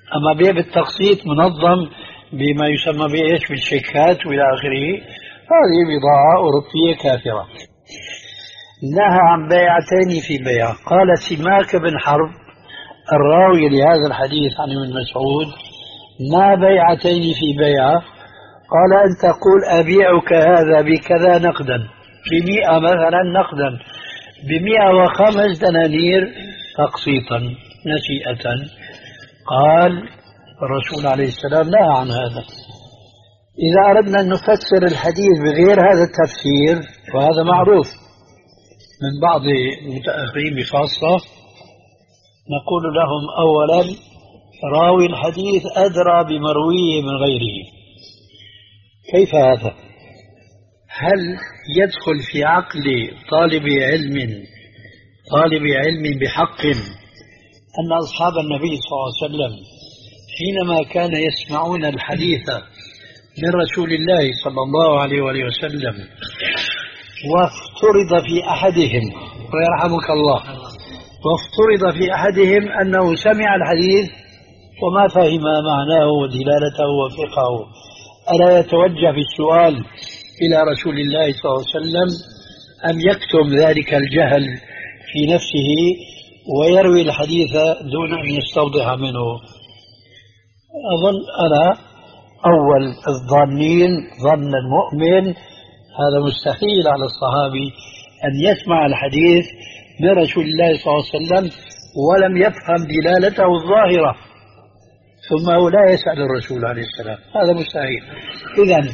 أما بيع بالتقسيط منظم بما يسمى بإيش بالشيكات وإلى آخره، هذه بضاعة أوروبية كافرة. نهى عن بيعتين في بيع. قال سماك بن حرب الراوي لهذا الحديث عن ابن مسعود: ما بيعتين في بيع؟ قال: أن تقول أبيعك هذا بكذا نقدا، بمئة مثلا نقدا، بمئة وخمس دنانير تقسيطا نسيئة. قال الرسول عليه السلام نهى عن هذا. إذا أردنا أن نفسر الحديث بغير هذا التفسير، وهذا معروف من بعض المتأخرين بخاصة، نقول لهم: أولا، راوي الحديث أدرى بمرويه من غيره. كيف هذا؟ هل يدخل في عقل طالب علم طالب علم بحق أن أصحاب النبي صلى الله عليه وسلم حينما كان يسمعون الحديث من رسول الله صلى الله عليه وآله وسلم وافترض في أحدهم، ويرحمك الله، وافترض في أحدهم أنه سمع الحديث وما فهم معناه ودلالته وفقهه، ألا يتوجه بالسؤال إلى رسول الله صلى الله عليه وسلم أم يكتم ذلك الجهل في نفسه ويروي الحديث دون أن يستوضح منه؟ أظن أنا أول الظانين ظن المؤمن هذا مستحيل على الصحابي أن يسمع الحديث من رسول الله صلى الله عليه وسلم ولم يفهم دلالته الظاهرة ثم هو لا يسأل الرسول عليه السلام، هذا مستحيل. إذن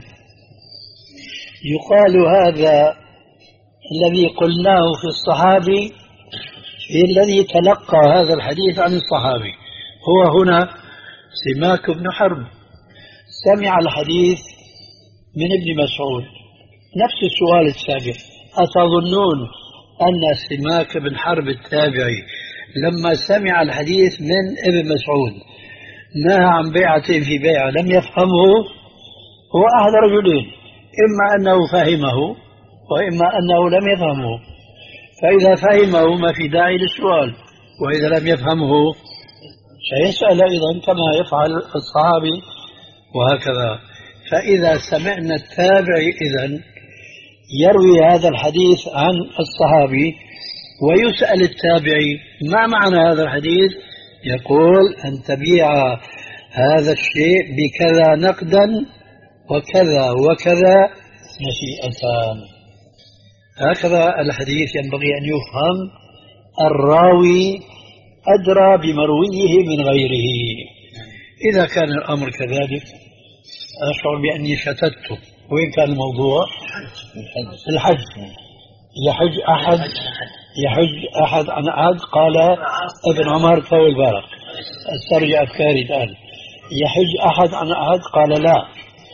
يقال هذا الذي قلناه في الصحابي في الذي تلقى هذا الحديث عن الصحابي. هو هنا سماك بن حرب سمع الحديث من ابن مسعود، نفس السؤال السابق: أتظنون أن سماك بن حرب التابعي لما سمع الحديث من ابن مسعود نهى عن بيعة في بيعة لم يفهمه؟ هو أحد رجلين، إما أنه فهمه وإما أنه لم يفهمه. فإذا فهمه ما في داعي للسؤال، وإذا لم يفهمه سيسأل أيضا كما يفعل الصحابي وهكذا. فإذا سمعنا التابعي إذن يروي هذا الحديث عن الصحابي ويسأل التابعي ما معنى هذا الحديث، يقول: أن تبيع هذا الشيء بكذا نقدا وكذا وكذا نسيئتان. هكذا الحديث ينبغي أن يفهم. الراوي أدرى بمرويه من غيره. إذا كان الأمر كذلك أشعر بأني شتته. وين كان الموضوع؟ الحج. يحج أحد يحج أحد عن أحد. قال ابن عمر طول بالك استرجع أفكاري الآن. يحج أحد عن أحد؟ قال لا.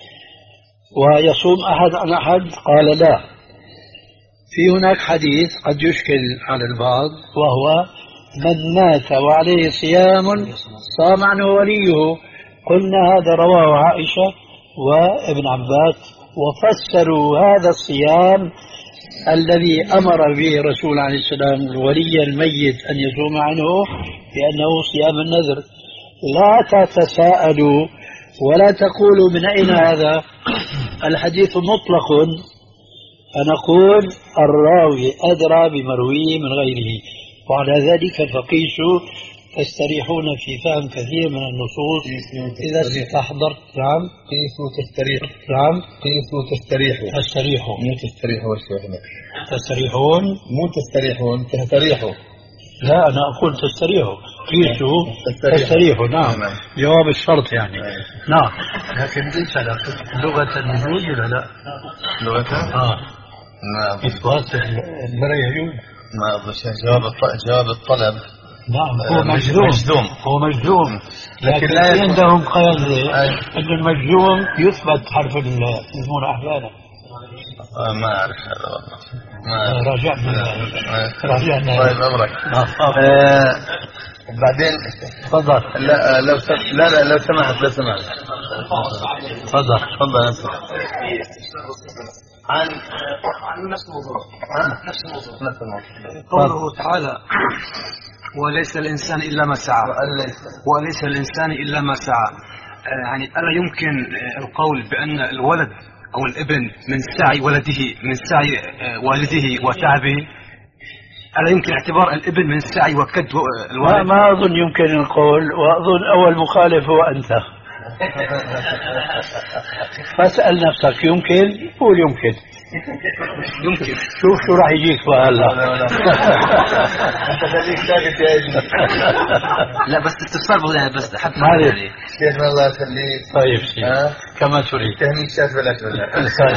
ويصوم أحد عن أحد؟ قال لا. في هناك حديث قد يشكل على البعض، وهو: من مات وعليه صيام صام عنه وليه. قلنا هذا رواه عائشة وابن عباس، وفسروا هذا الصيام الذي أمر به الرسول عليه السلام الولي الميت أن يصوم عنه بأنه صيام النذر. لا تتساءلوا ولا تقولوا من أين هذا الحديث مطلق. فنقول الراوي أدرى بمرويه من غيره، وعلى ذلك فقيسوا تستريحون في فهم كثير من النصوص إذا استحضرت. نعم، قيسوا تستريح. نعم، قيسوا تستريحوا. تستريحوا مو تستريحوا وشوفنا. تستريحون مو تستريحون، تستريحوا. لا، أنا أقول تستريحوا. قيسوا تستريحوا. نعم، جواب الشرط يعني. نعم، لكن ليس لغة الوجود ولا لا؟ لغة؟ آه نعم. إثبات المرأة يجوز. ما بس جواب جواب الطلب. نعم، هو مجزوم. مجزوم. هو مجزوم، لكن, لكن لا عندهم قيد أن المجزوم يثبت حرف المضمون أحيانا. آه ما أعرف هذا والله. ما راجعنا راجعنا. طيب أمرك. آه. بعدين تفضل. لا لو سم... لا لا لو سمحت لو سمحت. تفضل تفضل أنت. عن عن نفس الموضوع. نفس الموضوع. نفس الموضوع. قوله تعالى: وليس الإنسان إلا ما سعى وليس الإنسان إلا ما سعى. يعني ألا يمكن القول بأن الولد أو الابن من سعي ولده من سعي والده وتعبه؟ ألا يمكن اعتبار الابن من سعي وكد الوالد؟ ما أظن يمكن القول، وأظن أول مخالف هو أنت. فاسأل نفسك يمكن، قول يمكن. يمكن. شوف شو راح يجيك بقى هلا. انت خليك ساكت يا ابني. لا بس استفسار بغير بس حتى يعني شيخنا الله يخليك. طيب شيخ كما تريد. تهنيك شات بلاش ولا؟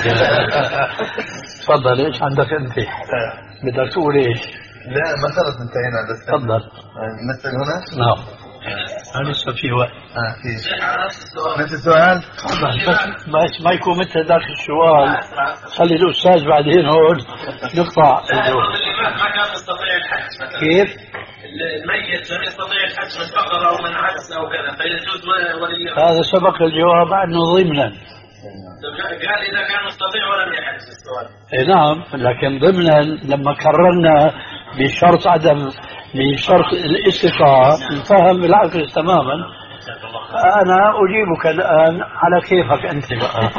تفضل. ايش عندك انت؟ بدك تقول ايش؟ لا ما خلص انتهينا بس. تفضل. نسأل هنا؟ نعم. لسه في وقت. اه في. نفس السؤال؟ بس ما يكون مثل ذاك السؤال. خلي الأستاذ بعدين هون نقطع. ما كان يستطيع الحج. كيف؟ الميت لم يستطيع الحج من فقر أو من عجز أو كذا فيجوز ولي. هذا سبق الجواب عنه ضمنا. قال إذا كان يستطيع ولم يحج السؤال. إيه نعم، لكن ضمنا لما كررنا بشرط عدم بشرط الاستطاعة انفهم بالعكس تماما. أنا أجيبك الآن على كيفك أنت بقى.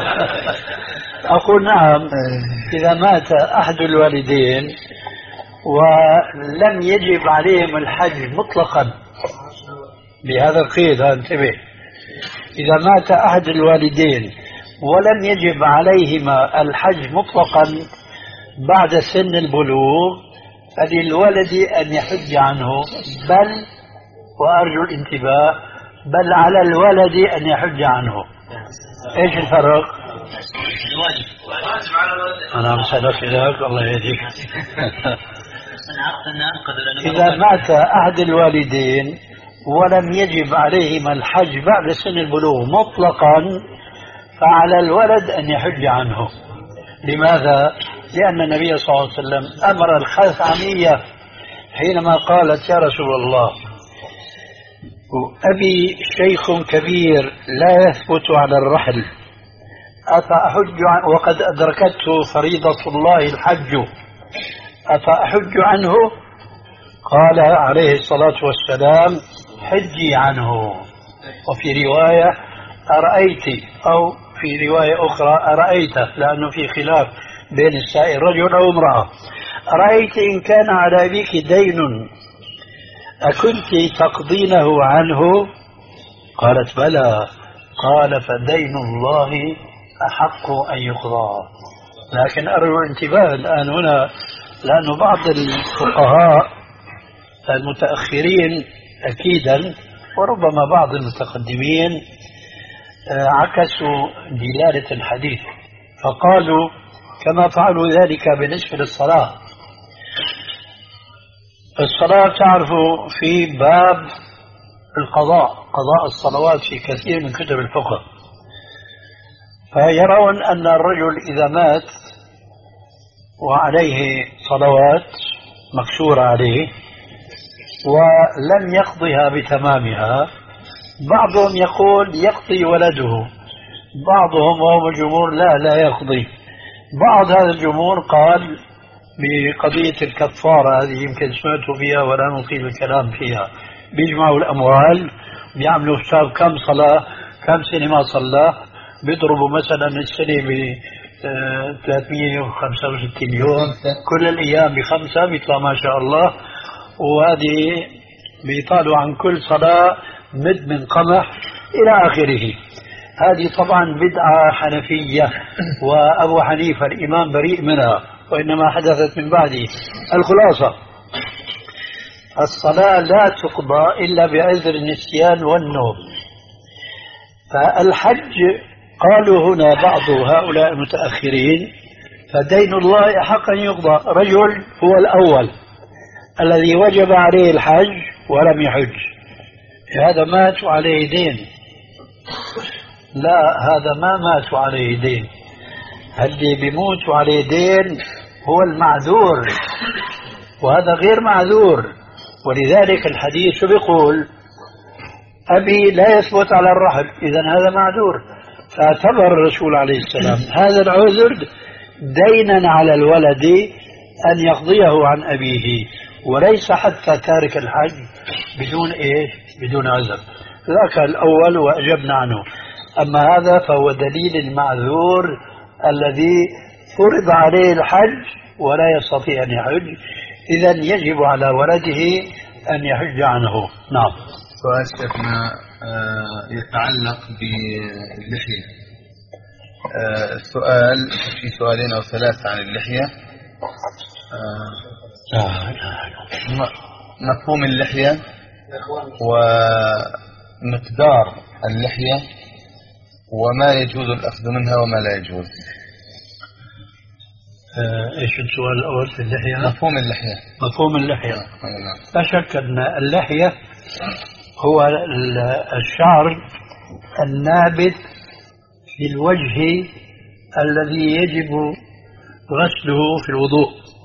أقول نعم، إذا مات أحد الوالدين ولم يجب عليهم الحج مطلقا، بهذا القيد انتبه، إذا مات أحد الوالدين ولم يجب عليهما الحج مطلقا بعد سن البلوغ فللولد أن يحج عنه، بل وأرجو الانتباه بل على الولد أن يحج عنه. إيش الفرق؟ الواجب واجب على الولد. أنا مسألك ذاك الله يهديك. إذا مات أحد الوالدين ولم يجب عليهما الحج بعد سن البلوغ مطلقا فعلى الولد أن يحج عنه. لماذا؟ لأن النبي صلى الله عليه وسلم أمر الخثعمية حينما قالت يا رسول الله أبي شيخ كبير لا يثبت على الرحل أفأحج عن وقد أدركته فريضة الله الحج أفأحج عنه؟ قال عليه الصلاة والسلام حجي عنه. وفي رواية أرأيت، أو في رواية أخرى أرأيت، لأنه في خلاف بين السائل رجل أو امرأة. أرأيت إن كان على أبيك دين أكنت تقضينه عنه؟ قالت بلى. قال فدين الله أحق أن يقضى. لكن أرجو الانتباه الآن هنا، لأن بعض الفقهاء المتأخرين أكيدا وربما بعض المتقدمين عكسوا دلالة الحديث فقالوا كما فعلوا ذلك بالنسبة للصلاة. الصلاة تعرفوا في باب القضاء، قضاء الصلوات في كثير من كتب الفقه، فيرون أن الرجل إذا مات وعليه صلوات مكسورة عليه ولم يقضيها بتمامها، بعضهم يقول يقضي ولده، بعضهم وهم الجمهور لا لا يقضي. بعض هذا الجمهور قال بقضية الكفارة، هذه يمكن سمعتوا فيها ولا نطيل الكلام فيها، بيجمعوا الأموال بيعملوا حساب كم صلاة كم سنة ما صلى، بيضربوا مثلا السنة ب ثلاثمئة وخمسة وستين يوم، كل الأيام بخمسة بيطلع ما شاء الله، وهذه بيطالوا عن كل صلاة مد من قمح إلى آخره. هذه طبعا بدعة حنفية وأبو حنيفة الإمام بريء منها، وإنما حدثت من بعده. الخلاصة الصلاة لا تقضى إلا بعذر النسيان والنوم. فالحج قالوا هنا بعض هؤلاء المتأخرين فدين الله أحق أن يقضى. رجل هو الأول الذي وجب عليه الحج ولم يحج، هذا مات عليه دين. لا، هذا ما مات عليه دين، اللي بيموت عليه دين هو المعذور، وهذا غير معذور. ولذلك الحديث شو بيقول؟ أبي لا يثبت على الرحل، إذن هذا معذور. فاعتبر الرسول عليه السلام هذا العذر دينا على الولد أن يقضيه عن أبيه، وليس حتى تارك الحج بدون إيش؟ بدون عذر. ذاك الأول وأجبنا عنه. أما هذا فهو دليل المعذور الذي فرض عليه الحج ولا يستطيع أن يحج، إذا يجب على ولده أن يحج عنه. نعم. سؤال شيخنا يتعلق باللحية. السؤال في سؤالين أو ثلاثة عن اللحية. مفهوم اللحية ومقدار اللحية وما يجوز الأخذ منها وما لا يجوز. ايش السؤال الأول في اللحية؟ مفهوم اللحية. مفهوم اللحية. لا شك أن اللحية هو الشعر النابت في الوجه الذي يجب غسله في الوضوء،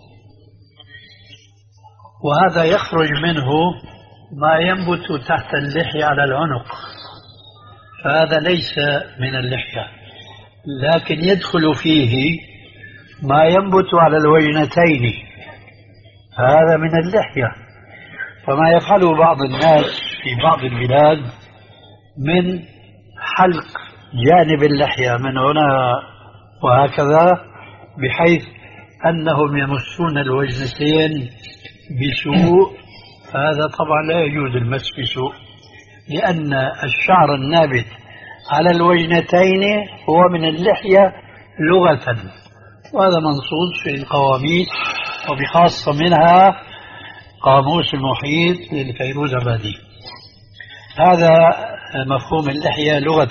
وهذا يخرج منه ما ينبت تحت اللحية على العنق، فهذا ليس من اللحية، لكن يدخل فيه ما ينبت على الوجنتين، هذا من اللحية. فما يفعله بعض الناس في بعض البلاد من حلق جانب اللحية من هنا وهكذا، بحيث أنهم يمسون الوجنتين بسوء، فهذا طبعا لا يجوز المس بسوء، لأن الشعر النابت على الوجنتين هو من اللحية لغة، وهذا منصوص في القواميس وبخاصة منها قاموس المحيط للفيروزابادي. هذا مفهوم اللحية لغة.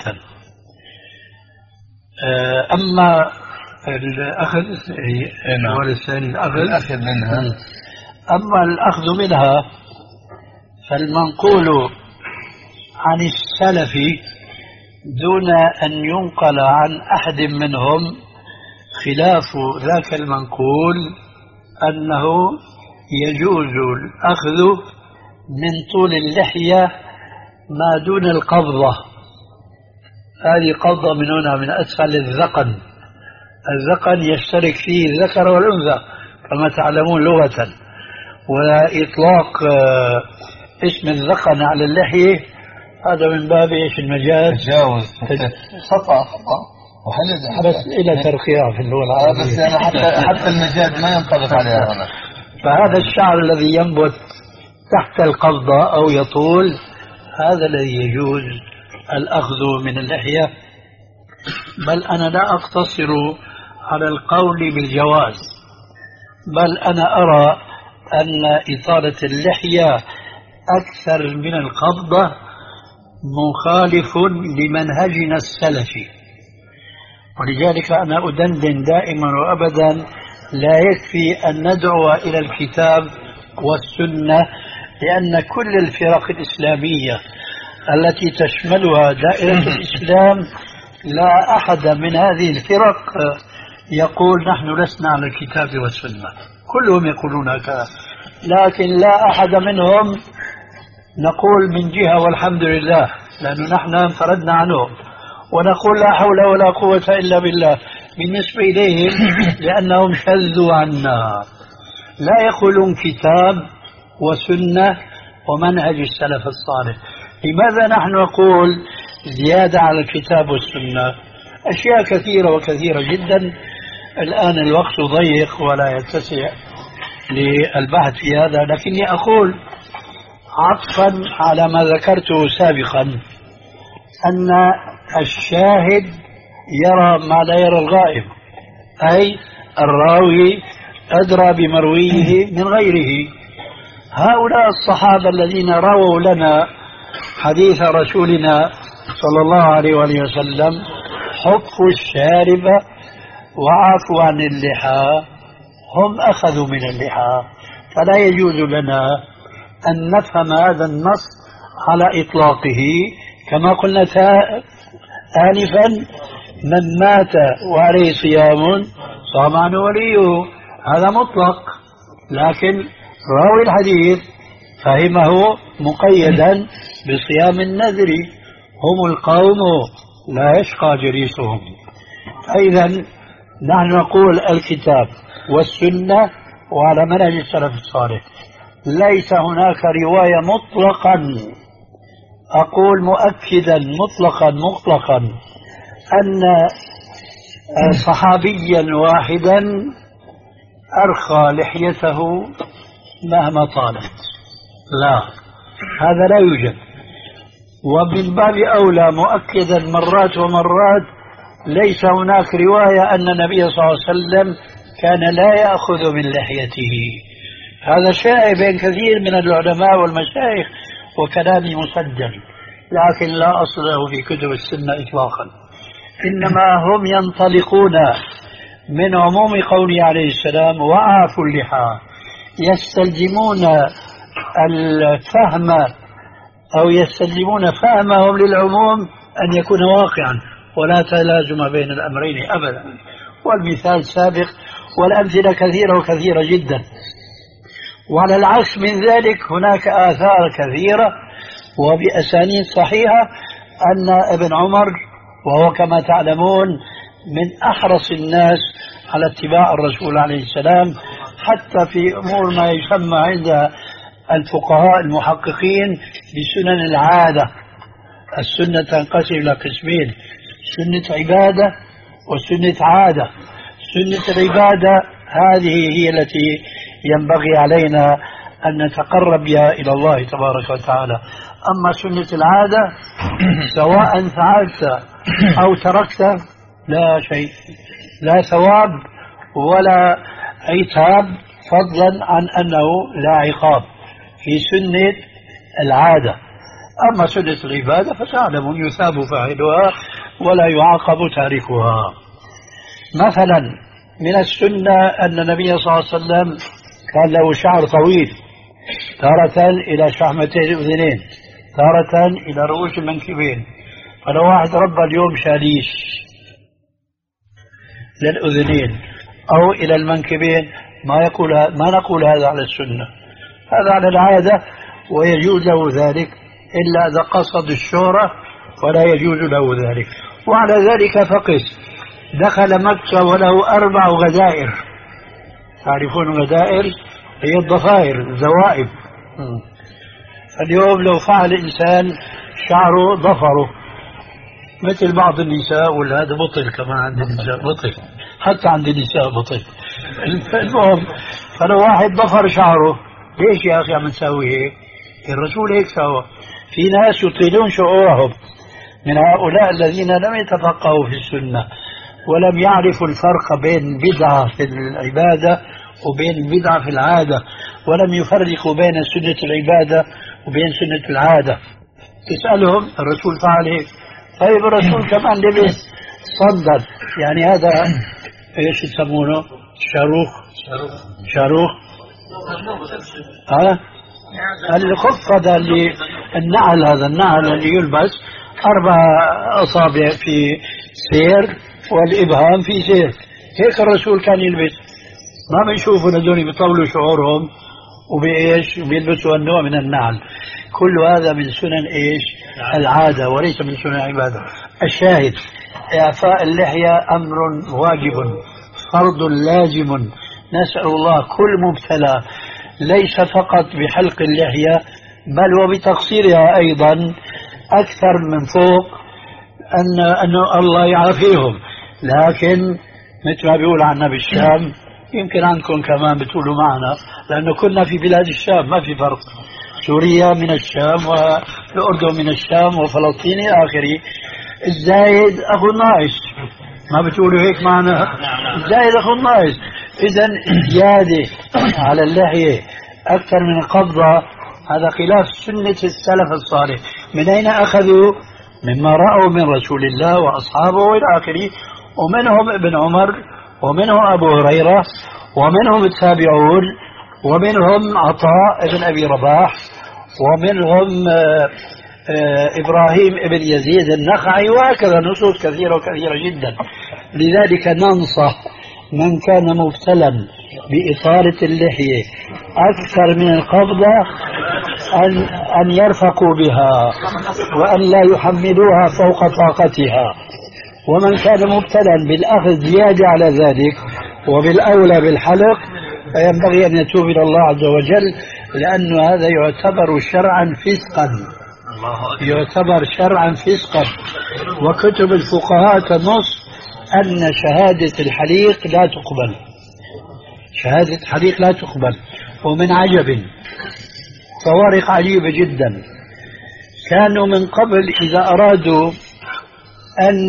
أما الأخذ الأخذ منها أما الأخذ منها فالمنقول عن السلف دون أن ينقل عن أحد منهم خلاف ذاك المنقول أنه يجوز الأخذ من طول اللحية ما دون القبضة. هذه قبضة من هنا من أسفل الذقن، الذقن يشترك فيه الذكر والأنثى كما تعلمون لغة، وإطلاق اسم الذقن على اللحية هذا من باب ايش المجاز، تجاوز خطأ خطأ وحل بس إلى ترقيع في اللغة العربية. بس يعني حتى حتى المجاز ما ينطبق عليها هنا. فهذا الشعر الذي ينبت تحت القبضة أو يطول هذا الذي يجوز الأخذ من اللحية. بل أنا لا أقتصر على القول بالجواز، بل أنا أرى أن إطالة اللحية أكثر من القبضة مخالف لمنهجنا السلفي، ولذلك أنا أدندن دائما وأبدا لا يكفي أن ندعو إلى الكتاب والسنة، لأن كل الفرق الإسلامية التي تشملها دائرة الإسلام لا أحد من هذه الفرق يقول نحن لسنا على الكتاب والسنة، كلهم يقولون هكذا، لكن لا أحد منهم نقول من جهة والحمد لله لأنه نحن انفردنا عنه، ونقول لا حول ولا قوة إلا بالله بالنسبة إليهم لأنهم شذوا عنا، لا يقولون كتاب وسنة ومنهج السلف الصالح. لماذا نحن نقول زيادة على الكتاب والسنة؟ أشياء كثيرة وكثيرة جدا، الآن الوقت ضيق ولا يتسع للبحث في هذا، لكني أقول عطفا على ما ذكرته سابقا أن الشاهد يرى ما لا يرى الغائب، أي الراوي أدرى بمرويه من غيره. هؤلاء الصحابة الذين رووا لنا حديث رسولنا صلى الله عليه وآله وسلم حفوا الشارب وعفوا عن اللحى، هم أخذوا من اللحى، فلا يجوز لنا أن نفهم هذا النص على إطلاقه. كما قلنا آنفا من مات وعليه صيام صام عنه وليه، هذا مطلق، لكن راوي الحديث فهمه مقيدا بصيام النذر، هم القوم لا يشقى جليسهم. فإذا نحن نقول الكتاب والسنة وعلى منهج السلف الصالح، ليس هناك رواية مطلقا، أقول مؤكدا مطلقا مطلقا أن صحابيا واحدا أرخى لحيته مهما طالت، لا، هذا لا يوجد. ومن باب أولى مؤكدا مرات ومرات ليس هناك رواية أن النبي صلى الله عليه وسلم كان لا يأخذ من لحيته. هذا شائع بين كثير من العلماء والمشايخ وكلامي مسجل، لكن لا أصل له في كتب السنة إطلاقا. إنما هم ينطلقون من عموم قوله عليه السلام وأعفوا اللحى، يستلزمون الفهم أو يستلزمون فهمهم للعموم أن يكون واقعا ولا تلازم بين الأمرين أبدا. والمثال سابق والأمثلة كثيرة وكثيرة جدا. وعلى العكس من ذلك هناك آثار كثيرة وبأسانيد صحيحة أن ابن عمر وهو كما تعلمون من أحرص الناس على اتباع الرسول عليه السلام، حتى في أمور ما يسمى عند الفقهاء المحققين بسنن العادة. السنة تنقسم إلى قسمين: سنة عبادة وسنة عادة. سنة العبادة هذه هي التي ينبغي علينا أن نتقرب بها إلى الله تبارك وتعالى. أما سنة العادة سواء فعلت أو تركت لا شيء، لا ثواب ولا عتاب، فضلا عن أنه لا عقاب في سنة العادة. أما سنة العبادة فتعلم يثاب فاعلها ولا يعاقب تاركها. مثلا من السنة أن النبي صلى الله عليه وسلم كان له شعر طويل، تارة إلى شحمتي الأذنين، تارة إلى رؤوس المنكبين. فلو واحد ربى اليوم شاليش للأذنين أو إلى المنكبين ما يقول ما نقول هذا على السنة، هذا على العادة ويجوز له ذلك، إلا إذا قصد الشهرة ولا يجوز له ذلك. وعلى ذلك فقس دخل مكة وله أربع غدائر. تعرفون غدائر؟ هي الضفائر، الزوائب. اليوم لو فعل إنسان شعره ضفره مثل بعض النساء، ولا هذا بطل كمان عند النساء، بطل حتى عند النساء بطل. المهم فلو واحد ضفر شعره، ليش يا أخي عم نسوي هيك؟ الرسول هيك سوى. في ناس يطيلون شعورهم من هؤلاء الذين لم يتفقهوا في السنة ولم يعرفوا الفرق بين بدعة في العبادة وبين بدعة في العادة، ولم يفرقوا بين سنة العبادة وبين سنة العادة. تسألهم الرسول فعل هيك، طيب الرسول كمان لبس صندل، يعني هذا ايش يسمونه؟ شاروخ شاروخ ها؟ الخف هذا اللي النعل، هذا النعل اللي يلبس أربع أصابع في سير والإبهام في سير، هيك الرسول كان يلبس. ما بنشوفوا هذول بيطولوا شعورهم وبإيش وبيلبسوا النوع من النعل. كل هذا من سنن إيش؟ العادة وليس من سنن العبادة. الشاهد إعفاء اللحية أمر واجب فرض لازم، نسأل الله كل مبتلى ليس فقط بحلق اللحية بل وبتقصيرها أيضا أكثر من فوق أن, أن الله يعافيهم. لكن مثل ما بيقول عنا بالشام، يمكن عندكم كمان بتقولوا معنا، لأنه كنا في بلاد الشام ما في فرق، سوريا من الشام والأردن من الشام وفلسطين إلى آخره. الزايد أخو الناقص، ما بتقولوا هيك معنا؟ الزايد أخو الناقص. إذن زيادة على اللحية أكثر من القبضة هذا خلاف سنة السلف الصالح. من أين أخذوا؟ مما رأوا من رسول الله وأصحابه وإلى آخره، ومنهم ابن عمر ومنهم أبو هريرة ومنهم التابعون ومنهم عطاء ابن أبي رباح ومنهم آآ آآ إبراهيم ابن يزيد النخعي، وهكذا نصوص كثيرة وكثيرة جدا. لذلك ننصح من كان مبتلا بإطالة اللحية أكثر من القبضة أن, أن يرفقوا بها وأن لا يحملوها فوق طاقتها، ومن كان مبتلا بالأخذ زيادة على ذلك وبالأولى بالحلق فينبغي أن يتوب إلى الله عز وجل، لأن هذا يعتبر شرعا فسقا، يعتبر شرعا فسقا. وكتب الفقهاء تنص أن شهادة الحليق لا تقبل، شهادة الحليق لا تقبل. ومن عجب فوارق عجيبة جدا، كانوا من قبل إذا أرادوا أن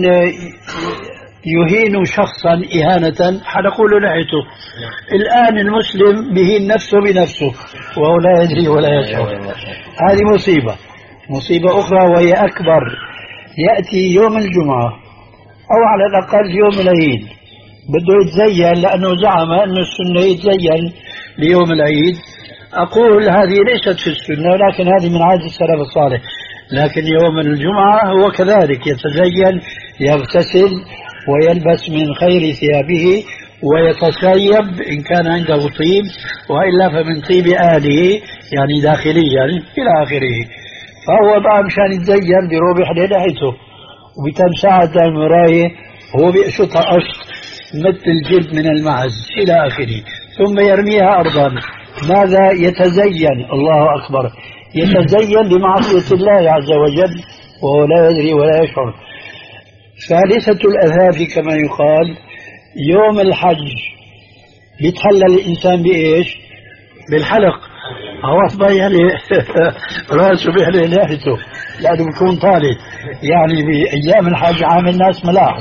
يهينوا شخصا إهانة حلقوا له لحيته. الآن المسلم بهين نفسه بنفسه وهو لا يدري ولا يشعر. هذه مصيبة، مصيبة أخرى وهي أكبر. يأتي يوم الجمعة أو على الأقل يوم العيد بده يتزين لأنه زعم أن السنة يتزين ليوم العيد. أقول هذه ليست في السنة، لكن هذه من عادة السلف الصالح. لكن يوم الجمعة هو كذلك يتزين، يغتسل ويلبس من خير ثيابه ويتصيب إن كان عنده طيب، وإلا فمن طيب آله يعني داخليا إلى آخره. فهو بقى مشان يتزين بيروح يحلي لحيته وبتم ساعة المراية هو بيقشطها قشط مثل الجلد من المعز إلى آخره، ثم يرميها أرضا. ماذا يتزين؟ الله أكبر، يتزين لمعصية الله عز وجل وهو لا يدري ولا يشعر. ثالثة الأثاف كما يقال يوم الحج بيتحلل الإنسان بإيش؟ بالحلق. هو أصبح يعني رأسه بيحلق لحيته لأنه بيكون طالب، يعني بأيام الحج عامل ناس ملاح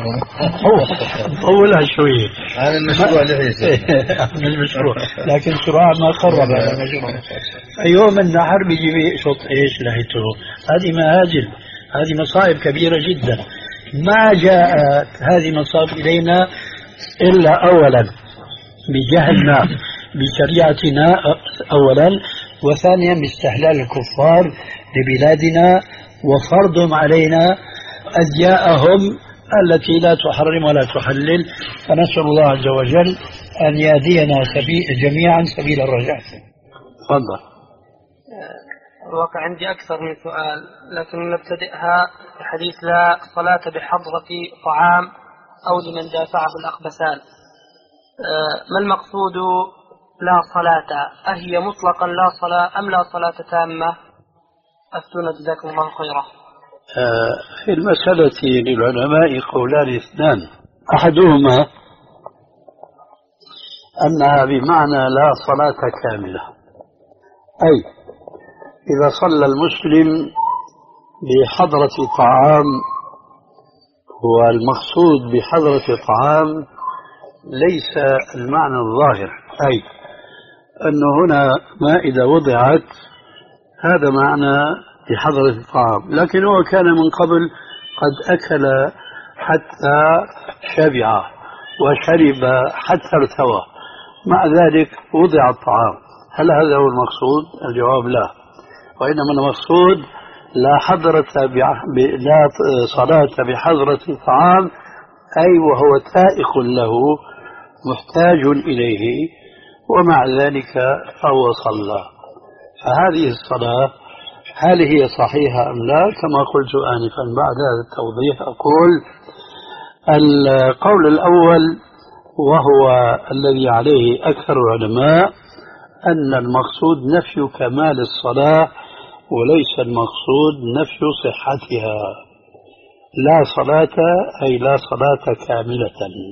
طولها شوية. هذا المشروع لحيته هذا المشروع، لكن سرعة ما قرب هذا المشروع. يوم النحر بيجي بيشط إيش لحيته. هذه مهاجل، هذه مصائب كبيرة جدا. ما جاءت هذه مصائب إلينا إلا أولا بجهلنا بشريعتنا أولا، وثانيا باستحلال الكفار لبلادنا وفرضهم علينا أزياءهم التي لا تحرم ولا تحلل. فنسأل الله عز وجل أن يهدينا جميعا سبيل الرجاء. تفضل. الواقع عندي أكثر من سؤال، لكن نبتدئها بحديث لا صلاة بحضرة طعام أو لمن دافعه الأخبثان. ما المقصود لا صلاة؟ أهي مطلقا لا صلاة أم لا صلاة تامة؟ أفتونا جزاكم الله خيرا. في المسألة للعلماء قولان اثنان، أحدهما أنها بمعنى لا صلاة كاملة، أي إذا صلى المسلم بحضرة طعام، والمقصود بحضرة طعام ليس المعنى الظاهر، أي أنه هنا مائدة وضعت هذا معنى بحضرة الطعام، لكن هو كان من قبل قد أكل حتى شبع وشرب حتى ارتوى، مع ذلك وضع الطعام. هل هذا هو المقصود؟ الجواب لا، وإنما المقصود لا حضرة ب... لا صلاة بحضرة طعام، أي وهو تائق له محتاج إليه، ومع ذلك فهو صلى. فهذه الصلاة هل هي صحيحة أم لا؟ كما قلت آنفا بعد هذا التوضيح أقول القول الأول وهو الذي عليه أكثر العلماء أن المقصود نفي كمال الصلاة وليس المقصود نفي صحتها. لا صلاة أي لا صلاة كاملة.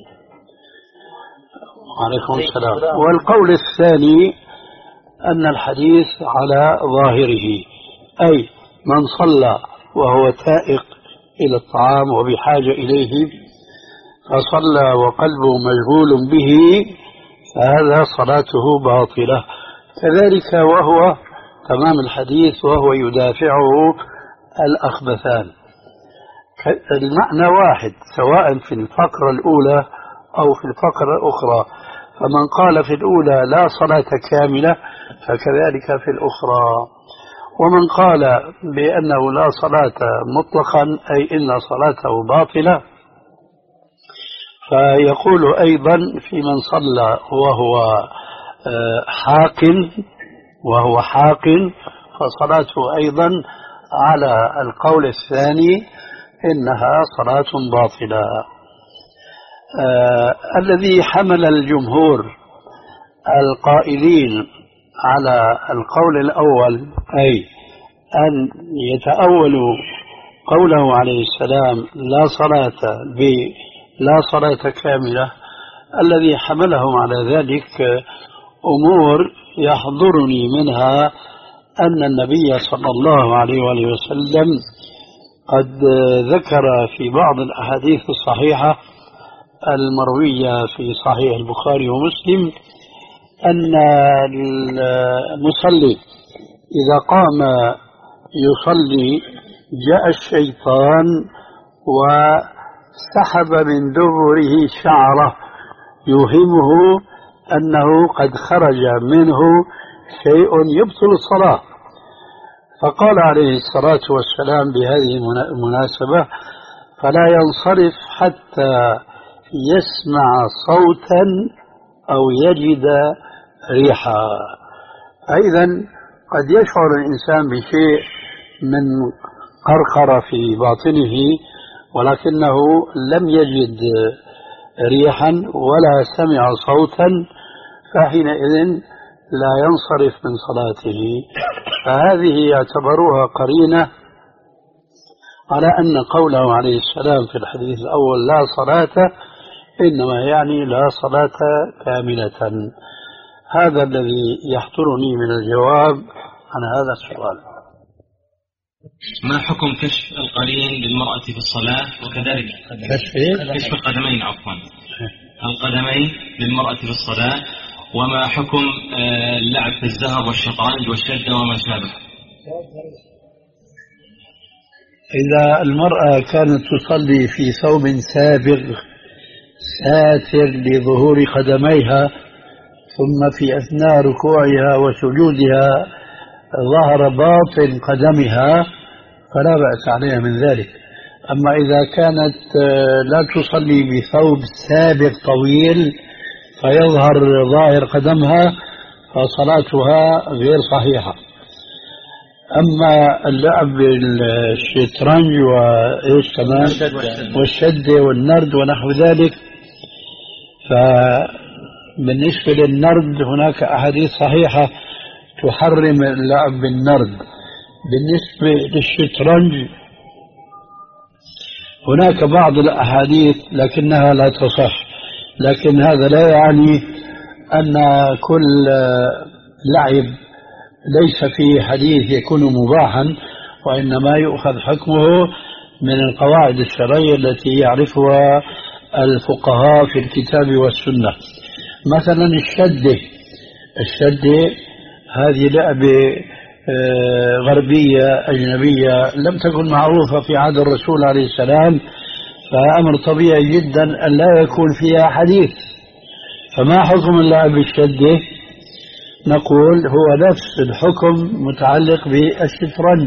عليكم السلام. والقول الثاني أن الحديث على ظاهره، أي من صلى وهو تائق إلى الطعام وبحاجة إليه فصلى وقلبه مشغول به فهذا صلاته باطلة. كذلك وهو تمام الحديث وهو يدافعه الأخبثان. المعنى واحد سواء في الفقرة الأولى أو في الفقرة الأخرى، فمن قال في الأولى لا صلاة كاملة فكذلك في الأخرى، ومن قال بأنه لا صلاة مطلقا أي إن صلاته باطلة فيقول أيضا في من صلى وهو حاق وهو حاق فصلاته أيضا على القول الثاني إنها صلاة باطلة. آه الذي حمل الجمهور القائلين على القول الأول، أي أن يتأولوا قوله عليه السلام لا صلاة ب لا صلاة كاملة، الذي حملهم على ذلك أمور يحضرني منها أن النبي صلى الله عليه وآله وسلم قد ذكر في بعض الأحاديث الصحيحة المروية في صحيح البخاري ومسلم أن المصلي إذا قام يصلي جاء الشيطان وسحب من دبره شعره يوهمه أنه قد خرج منه شيء يبطل الصلاة، فقال عليه الصلاة والسلام بهذه المناسبة فلا ينصرف حتى يسمع صوتا أو يجد ريحا. أيضا قد يشعر الإنسان بشيء من قرقرة في باطنه ولكنه لم يجد ريحا ولا سمع صوتا، فحينئذ لا ينصرف من صلاته. فهذه يعتبروها قرينة على أن قوله عليه السلام في الحديث الأول لا صلاة إنما يعني لا صلاة كاملة. هذا الذي يحضرني من الجواب عن هذا السؤال. ما حكم كشف القرين للمرأة في الصلاة وكذلك كشف كشف القدمين عفوا القدمين للمرأة في الصلاة، وما حكم اللعب في الزهر والشطرنج والشدة وما شابه؟ إذا المرأة كانت تصلي في ثوب سابغ ساتر لظهور قدميها ثم في أثناء ركوعها وسجودها ظهر باطن قدمها فلا بأس عليها من ذلك. أما إذا كانت لا تصلي بثوب سابغ طويل فيظهر ظاهر قدمها فصلاتها غير صحيحة. أما اللعب بالشطرنج وإيش كمان والشدة والنرد ونحو ذلك، فبالنسبة للنرد هناك أحاديث صحيحة تحرم اللعب بالنرد. بالنسبة للشطرنج هناك بعض الأحاديث لكنها لا تصح، لكن هذا لا يعني أن كل لعب ليس فيه حديث يكون مباحا، وإنما يؤخذ حكمه من القواعد الشرعية التي يعرفها الفقهاء في الكتاب والسنة. مثلا الشدة الشدة هذه لعبة غربية أجنبية لم تكن معروفة في عهد الرسول عليه السلام، فأمر طبيعي جدا أن لا يكون فيها حديث. فما حكم اللعب بالشدة؟ نقول هو نفس الحكم متعلق بالشطرنج،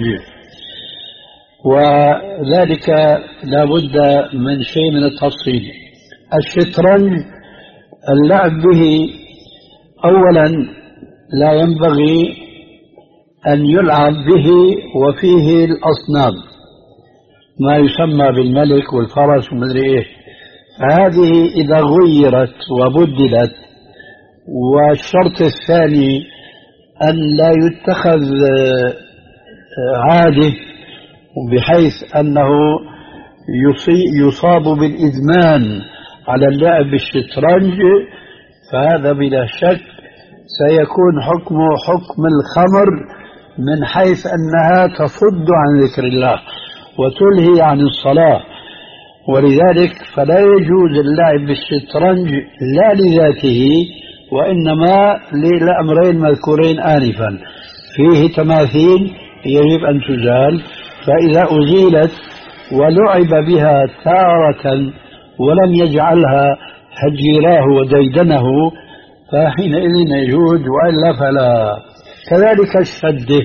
وذلك لا بد من شيء من التفصيل. الشطرنج اللعب به أولا لا ينبغي أن يلعب به وفيه الأصنام ما يسمى بالملك والفرس ومدري إيه، فهذه إذا غيرت وبدلت. والشرط الثاني أن لا يتخذ عادة بحيث أنه يصاب بالإدمان على اللعب بالشطرنج، فهذا بلا شك سيكون حكمه حكم الخمر من حيث أنها تصد عن ذكر الله وتلهي عن الصلاة. ولذلك فلا يجوز اللعب بالشطرنج لا لذاته وإنما للأمرين المذكورين آنفا. فيه تماثيل يجب أن تزال، فإذا أزيلت ولعب بها تارة ولم يجعلها هجيراه وديدنه فحينئذ يجوز، وإلا فلا. كذلك الشدة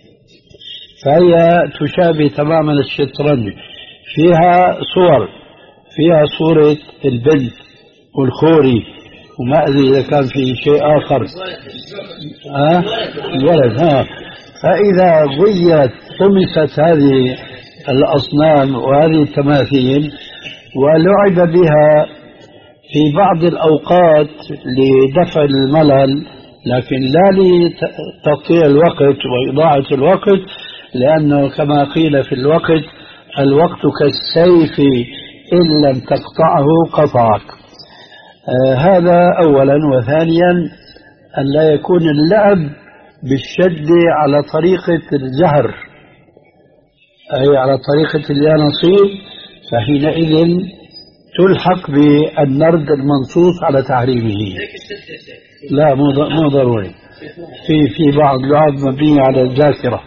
فهي تشابه تماما الشطرنج، فيها صور، فيها صورة البنت والخوري وما أدري إذا كان في شيء آخر ها الولد ها. فإذا غيرت طمست هذه الأصنام وهذه التماثيل ولعب بها في بعض الأوقات لدفع الملل لكن لا لتقطيع الوقت وإضاعة الوقت، لأنه كما قيل في الوقت: الوقت كالسيف إن لم تقطعه قطعك. آه هذا أولا. وثانيا أن لا يكون اللعب بالشد على طريقة الزهر، أي على طريقة اليانصيب، فحينئذ تلحق بالنرد المنصوص على تحريمه. لا مو ضروري، في في بعض لعب مبنية على الذاكرة.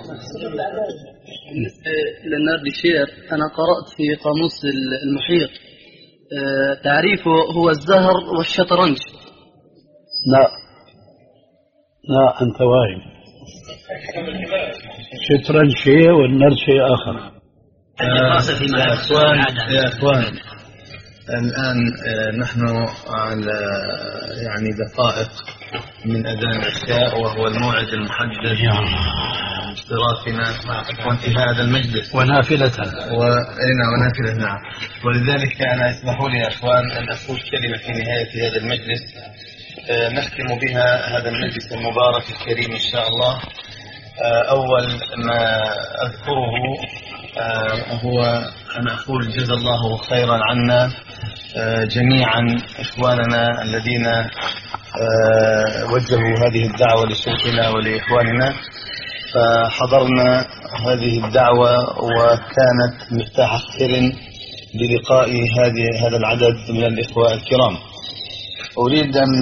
للنرد الشعر أنا قرأت في قاموس المحيط تعريفه هو الزهر والشطرنج. لا لا أنت واهم، الشطرنج شيء والنرد شيء آخر. يا أخوان يا أخوان الآن نحن على يعني دقائق من أذان العشاء، وهو الموعد المحدد اشتراكنا وانتهاء هذا المجلس ونافلة وإنا ونافلة. نعم. ولذلك أنا اسمحوا لي يا أخوان أن أقول كلمة في نهاية هذا المجلس نختم بها هذا المجلس المبارك الكريم إن شاء الله. أول ما أذكره هو أن أقول جزا الله خيرا عنا جميعا إخواننا الذين وجهوا هذه الدعوة لشيخنا ولإخواننا، فحضرنا هذه الدعوة وكانت مفتاح خير للقاء هذه هذا العدد من الإخوة الكرام. أريد أن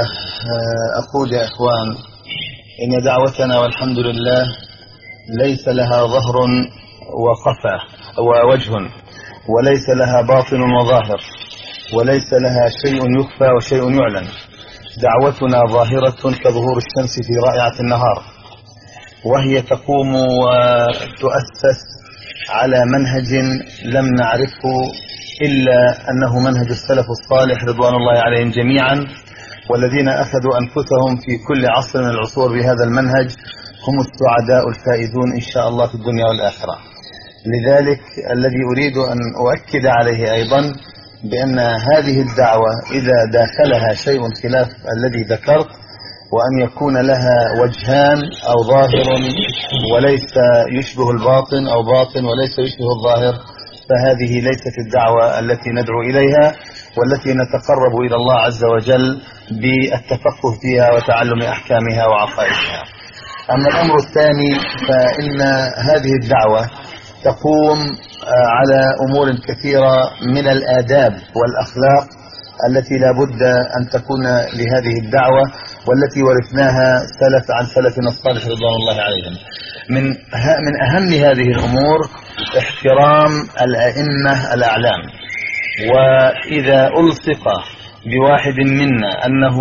أقول يا إخوان إن دعوتنا والحمد لله ليس لها ظهر وخفى ووجه، وليس لها باطن وظاهر، وليس لها شيء يخفى وشيء يعلن. دعوتنا ظاهرة كظهور الشمس في رائعة النهار، وهي تقوم وتؤسس على منهج لم نعرفه إلا أنه منهج السلف الصالح رضوان الله عليهم جميعا، والذين أخذوا أنفسهم في كل عصر من العصور بهذا المنهج هم السعداء الفائزون إن شاء الله في الدنيا والآخرة. لذلك الذي أريد أن أؤكد عليه أيضا بأن هذه الدعوة إذا داخلها شيء خلاف الذي ذكرت، وأن يكون لها وجهان أو ظاهر وليس يشبه الباطن أو باطن وليس يشبه الظاهر، فهذه ليست الدعوة التي ندعو إليها والتي نتقرب إلى الله عز وجل بالتفقه فيها وتعلم أحكامها وعقائدها. أما الأمر الثاني فإن هذه الدعوة تقوم على أمور كثيرة من الآداب والأخلاق التي لا بد أن تكون لهذه الدعوة، والتي ورثناها سلف عن سلفنا الصالح رضوان الله عليهم. من من أهم هذه الأمور احترام الأئمة الأعلام، وإذا ألصق بواحد منا أنه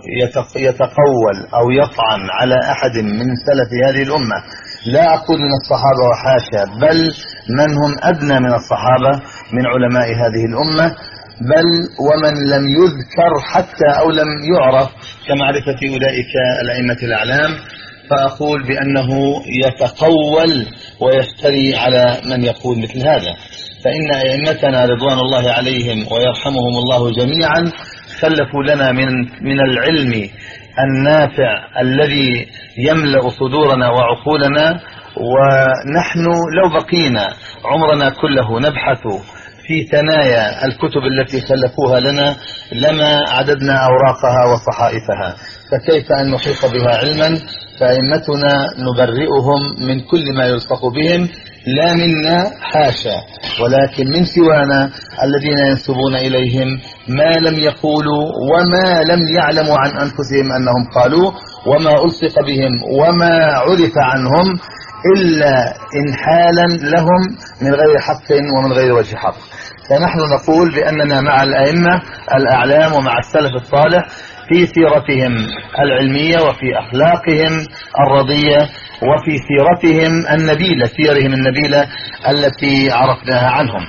يتقول أو يطعن على أحد من سلف هذه الأمة، لا أقول من الصحابة وحاشا، بل من هم أدنى من الصحابة من علماء هذه الأمة، بل ومن لم يذكر حتى أو لم يعرف كمعرفة أولئك الأئمة الأعلام، فأقول بأنه يتقول ويفتري على من يقول مثل هذا. فإن أئمتنا رضوان الله عليهم ويرحمهم الله جميعا خلفوا لنا من من العلم النافع الذي يملأ صدورنا وعقولنا، ونحن لو بقينا عمرنا كله نبحث في ثنايا الكتب التي خلفوها لنا لما عددنا أوراقها وصحائفها، فكيف أن نحيط بها علما؟ فأئمتنا نبرئهم من كل ما يلصق بهم، لا منا حاشا، ولكن من سوانا الذين ينسبون إليهم ما لم يقولوا وما لم يعلموا عن أنفسهم أنهم قالوا، وما ألصق بهم وما عرف عنهم إلا إنحالا لهم من غير حق ومن غير وجه حق. فنحن نقول بأننا مع الأئمة الأعلام ومع السلف الصالح في سيرتهم العلمية وفي أخلاقهم الرضية وفي سيرتهم النبيلة، سيرهم النبيلة التي عرفناها عنهم.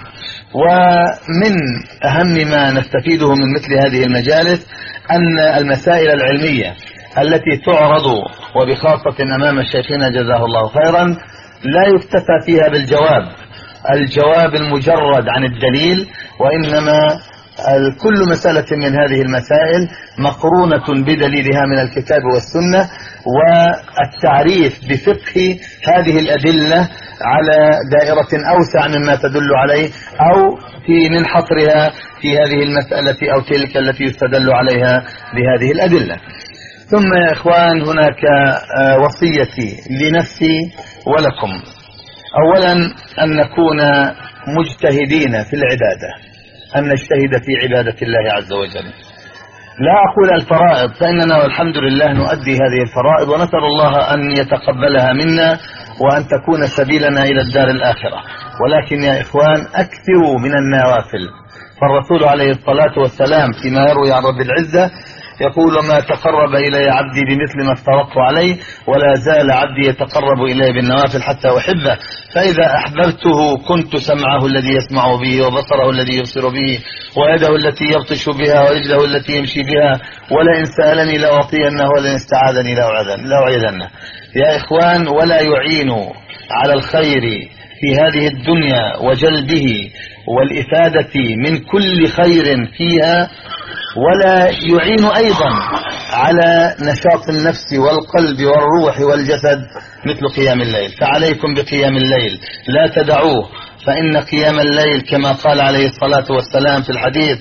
ومن أهم ما نستفيده من مثل هذه المجالس أن المسائل العلمية التي تعرض وبخاصة أمام شيخنا جزاه الله خيرا لا يكتفى فيها بالجواب الجواب المجرد عن الدليل، وإنما كل مسألة من هذه المسائل مقرونة بدليلها من الكتاب والسنة، والتعريف بفقه هذه الأدلة على دائرة أوسع مما تدل عليه، أو في من حصرها في هذه المسألة أو تلك التي يستدل عليها بهذه الأدلة. ثم يا إخوان هناك وصيتي لنفسي ولكم. أولا أن نكون مجتهدين في العبادة، أن نجتهد في عبادة الله عز وجل. لا أقول الفرائض، فإننا والحمد لله نؤدي هذه الفرائض ونسأل الله أن يتقبلها منا وأن تكون سبيلنا إلى الدار الآخرة، ولكن يا إخوان أكثروا من النوافل. فالرسول عليه الصلاة والسلام فيما يروي عن رب العزة يقول: ما تقرب إلي عبدي بمثل ما افترضت عليه ولا زال عبدي يتقرب إلي بالنوافل حتى أحبه، فإذا أحببته كنت سمعه الذي يسمع به وبصره الذي يبصر به ويده التي يبطش بها ورجله التي يمشي بها، ولئن سألني لأعطينه ولئن استعاذني لأعيذنه. يا إخوان، ولا يعين على الخير في هذه الدنيا وجلبه والإفادة من كل خير فيها، ولا يعين أيضا على نشاط النفس والقلب والروح والجسد مثل قيام الليل. فعليكم بقيام الليل، لا تدعوه، فإن قيام الليل كما قال عليه الصلاة والسلام في الحديث: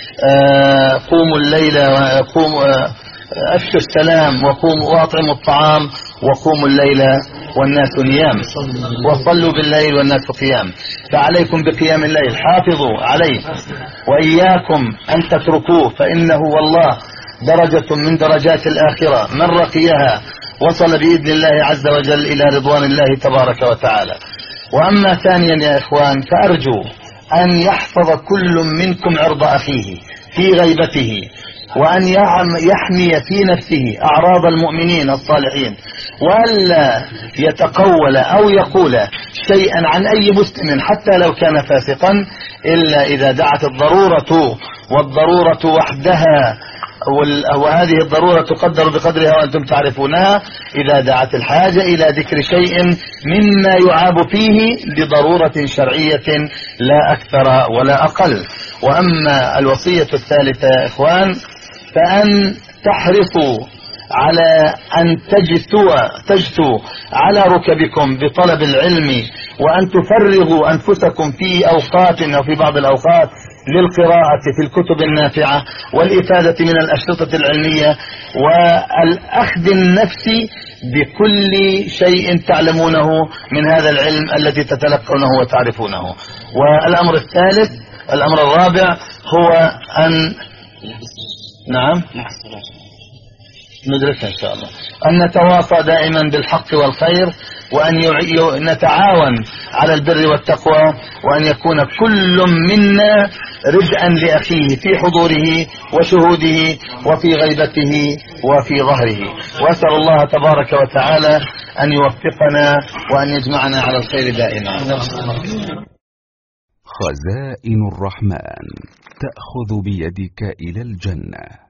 آه قوموا الليل وقوموا أفشوا السلام وقوموا وأطعموا الطعام وقوموا الليل والناس نيام وصلوا بالليل والناس قيام. فعليكم بقيام الليل، حافظوا عليه، وإياكم أن تتركوه، فإنه والله درجة من درجات الآخرة، من رقيها وصل بإذن الله عز وجل إلى رضوان الله تبارك وتعالى. وأما ثانيا يا إخوان، فأرجو أن يحفظ كل منكم عرض أخيه في غيبته، وأن يحمي في نفسه أعراض المؤمنين الصالحين، وألا يتقول أو يقول شيئا عن أي مسلم حتى لو كان فاسقا إلا إذا دعت الضرورة، والضرورة وحدها، وهذه الضرورة تقدر بقدرها وأنتم تعرفونها، إذا دعت الحاجة إلى ذكر شيء مما يعاب فيه لضرورة شرعية لا أكثر ولا أقل. وأما الوصية الثالثة يا إخوان، فأن تحرصوا على أن تجثوا تجثوا على ركبكم بطلب العلم، وأن تفرغوا أنفسكم في أوقات أو في بعض الأوقات للقراءة في الكتب النافعة والإفادة من الأشرطة العلمية والأخذ النفسي بكل شيء تعلمونه من هذا العلم الذي تتلقونه وتعرفونه. والأمر الثالث الأمر الرابع هو أن نعم ندرسها إن شاء الله، أن نتواصى دائما بالحق والخير، وأن نتعاون على البر والتقوى، وأن يكون كل منا رجعا لأخيه في حضوره وشهوده وفي غيبته وفي ظهره. وأسأل الله تبارك وتعالى أن يوفقنا وأن يجمعنا على الخير دائما. خزائن الرحمن تأخذ بيدك إلى الجنة.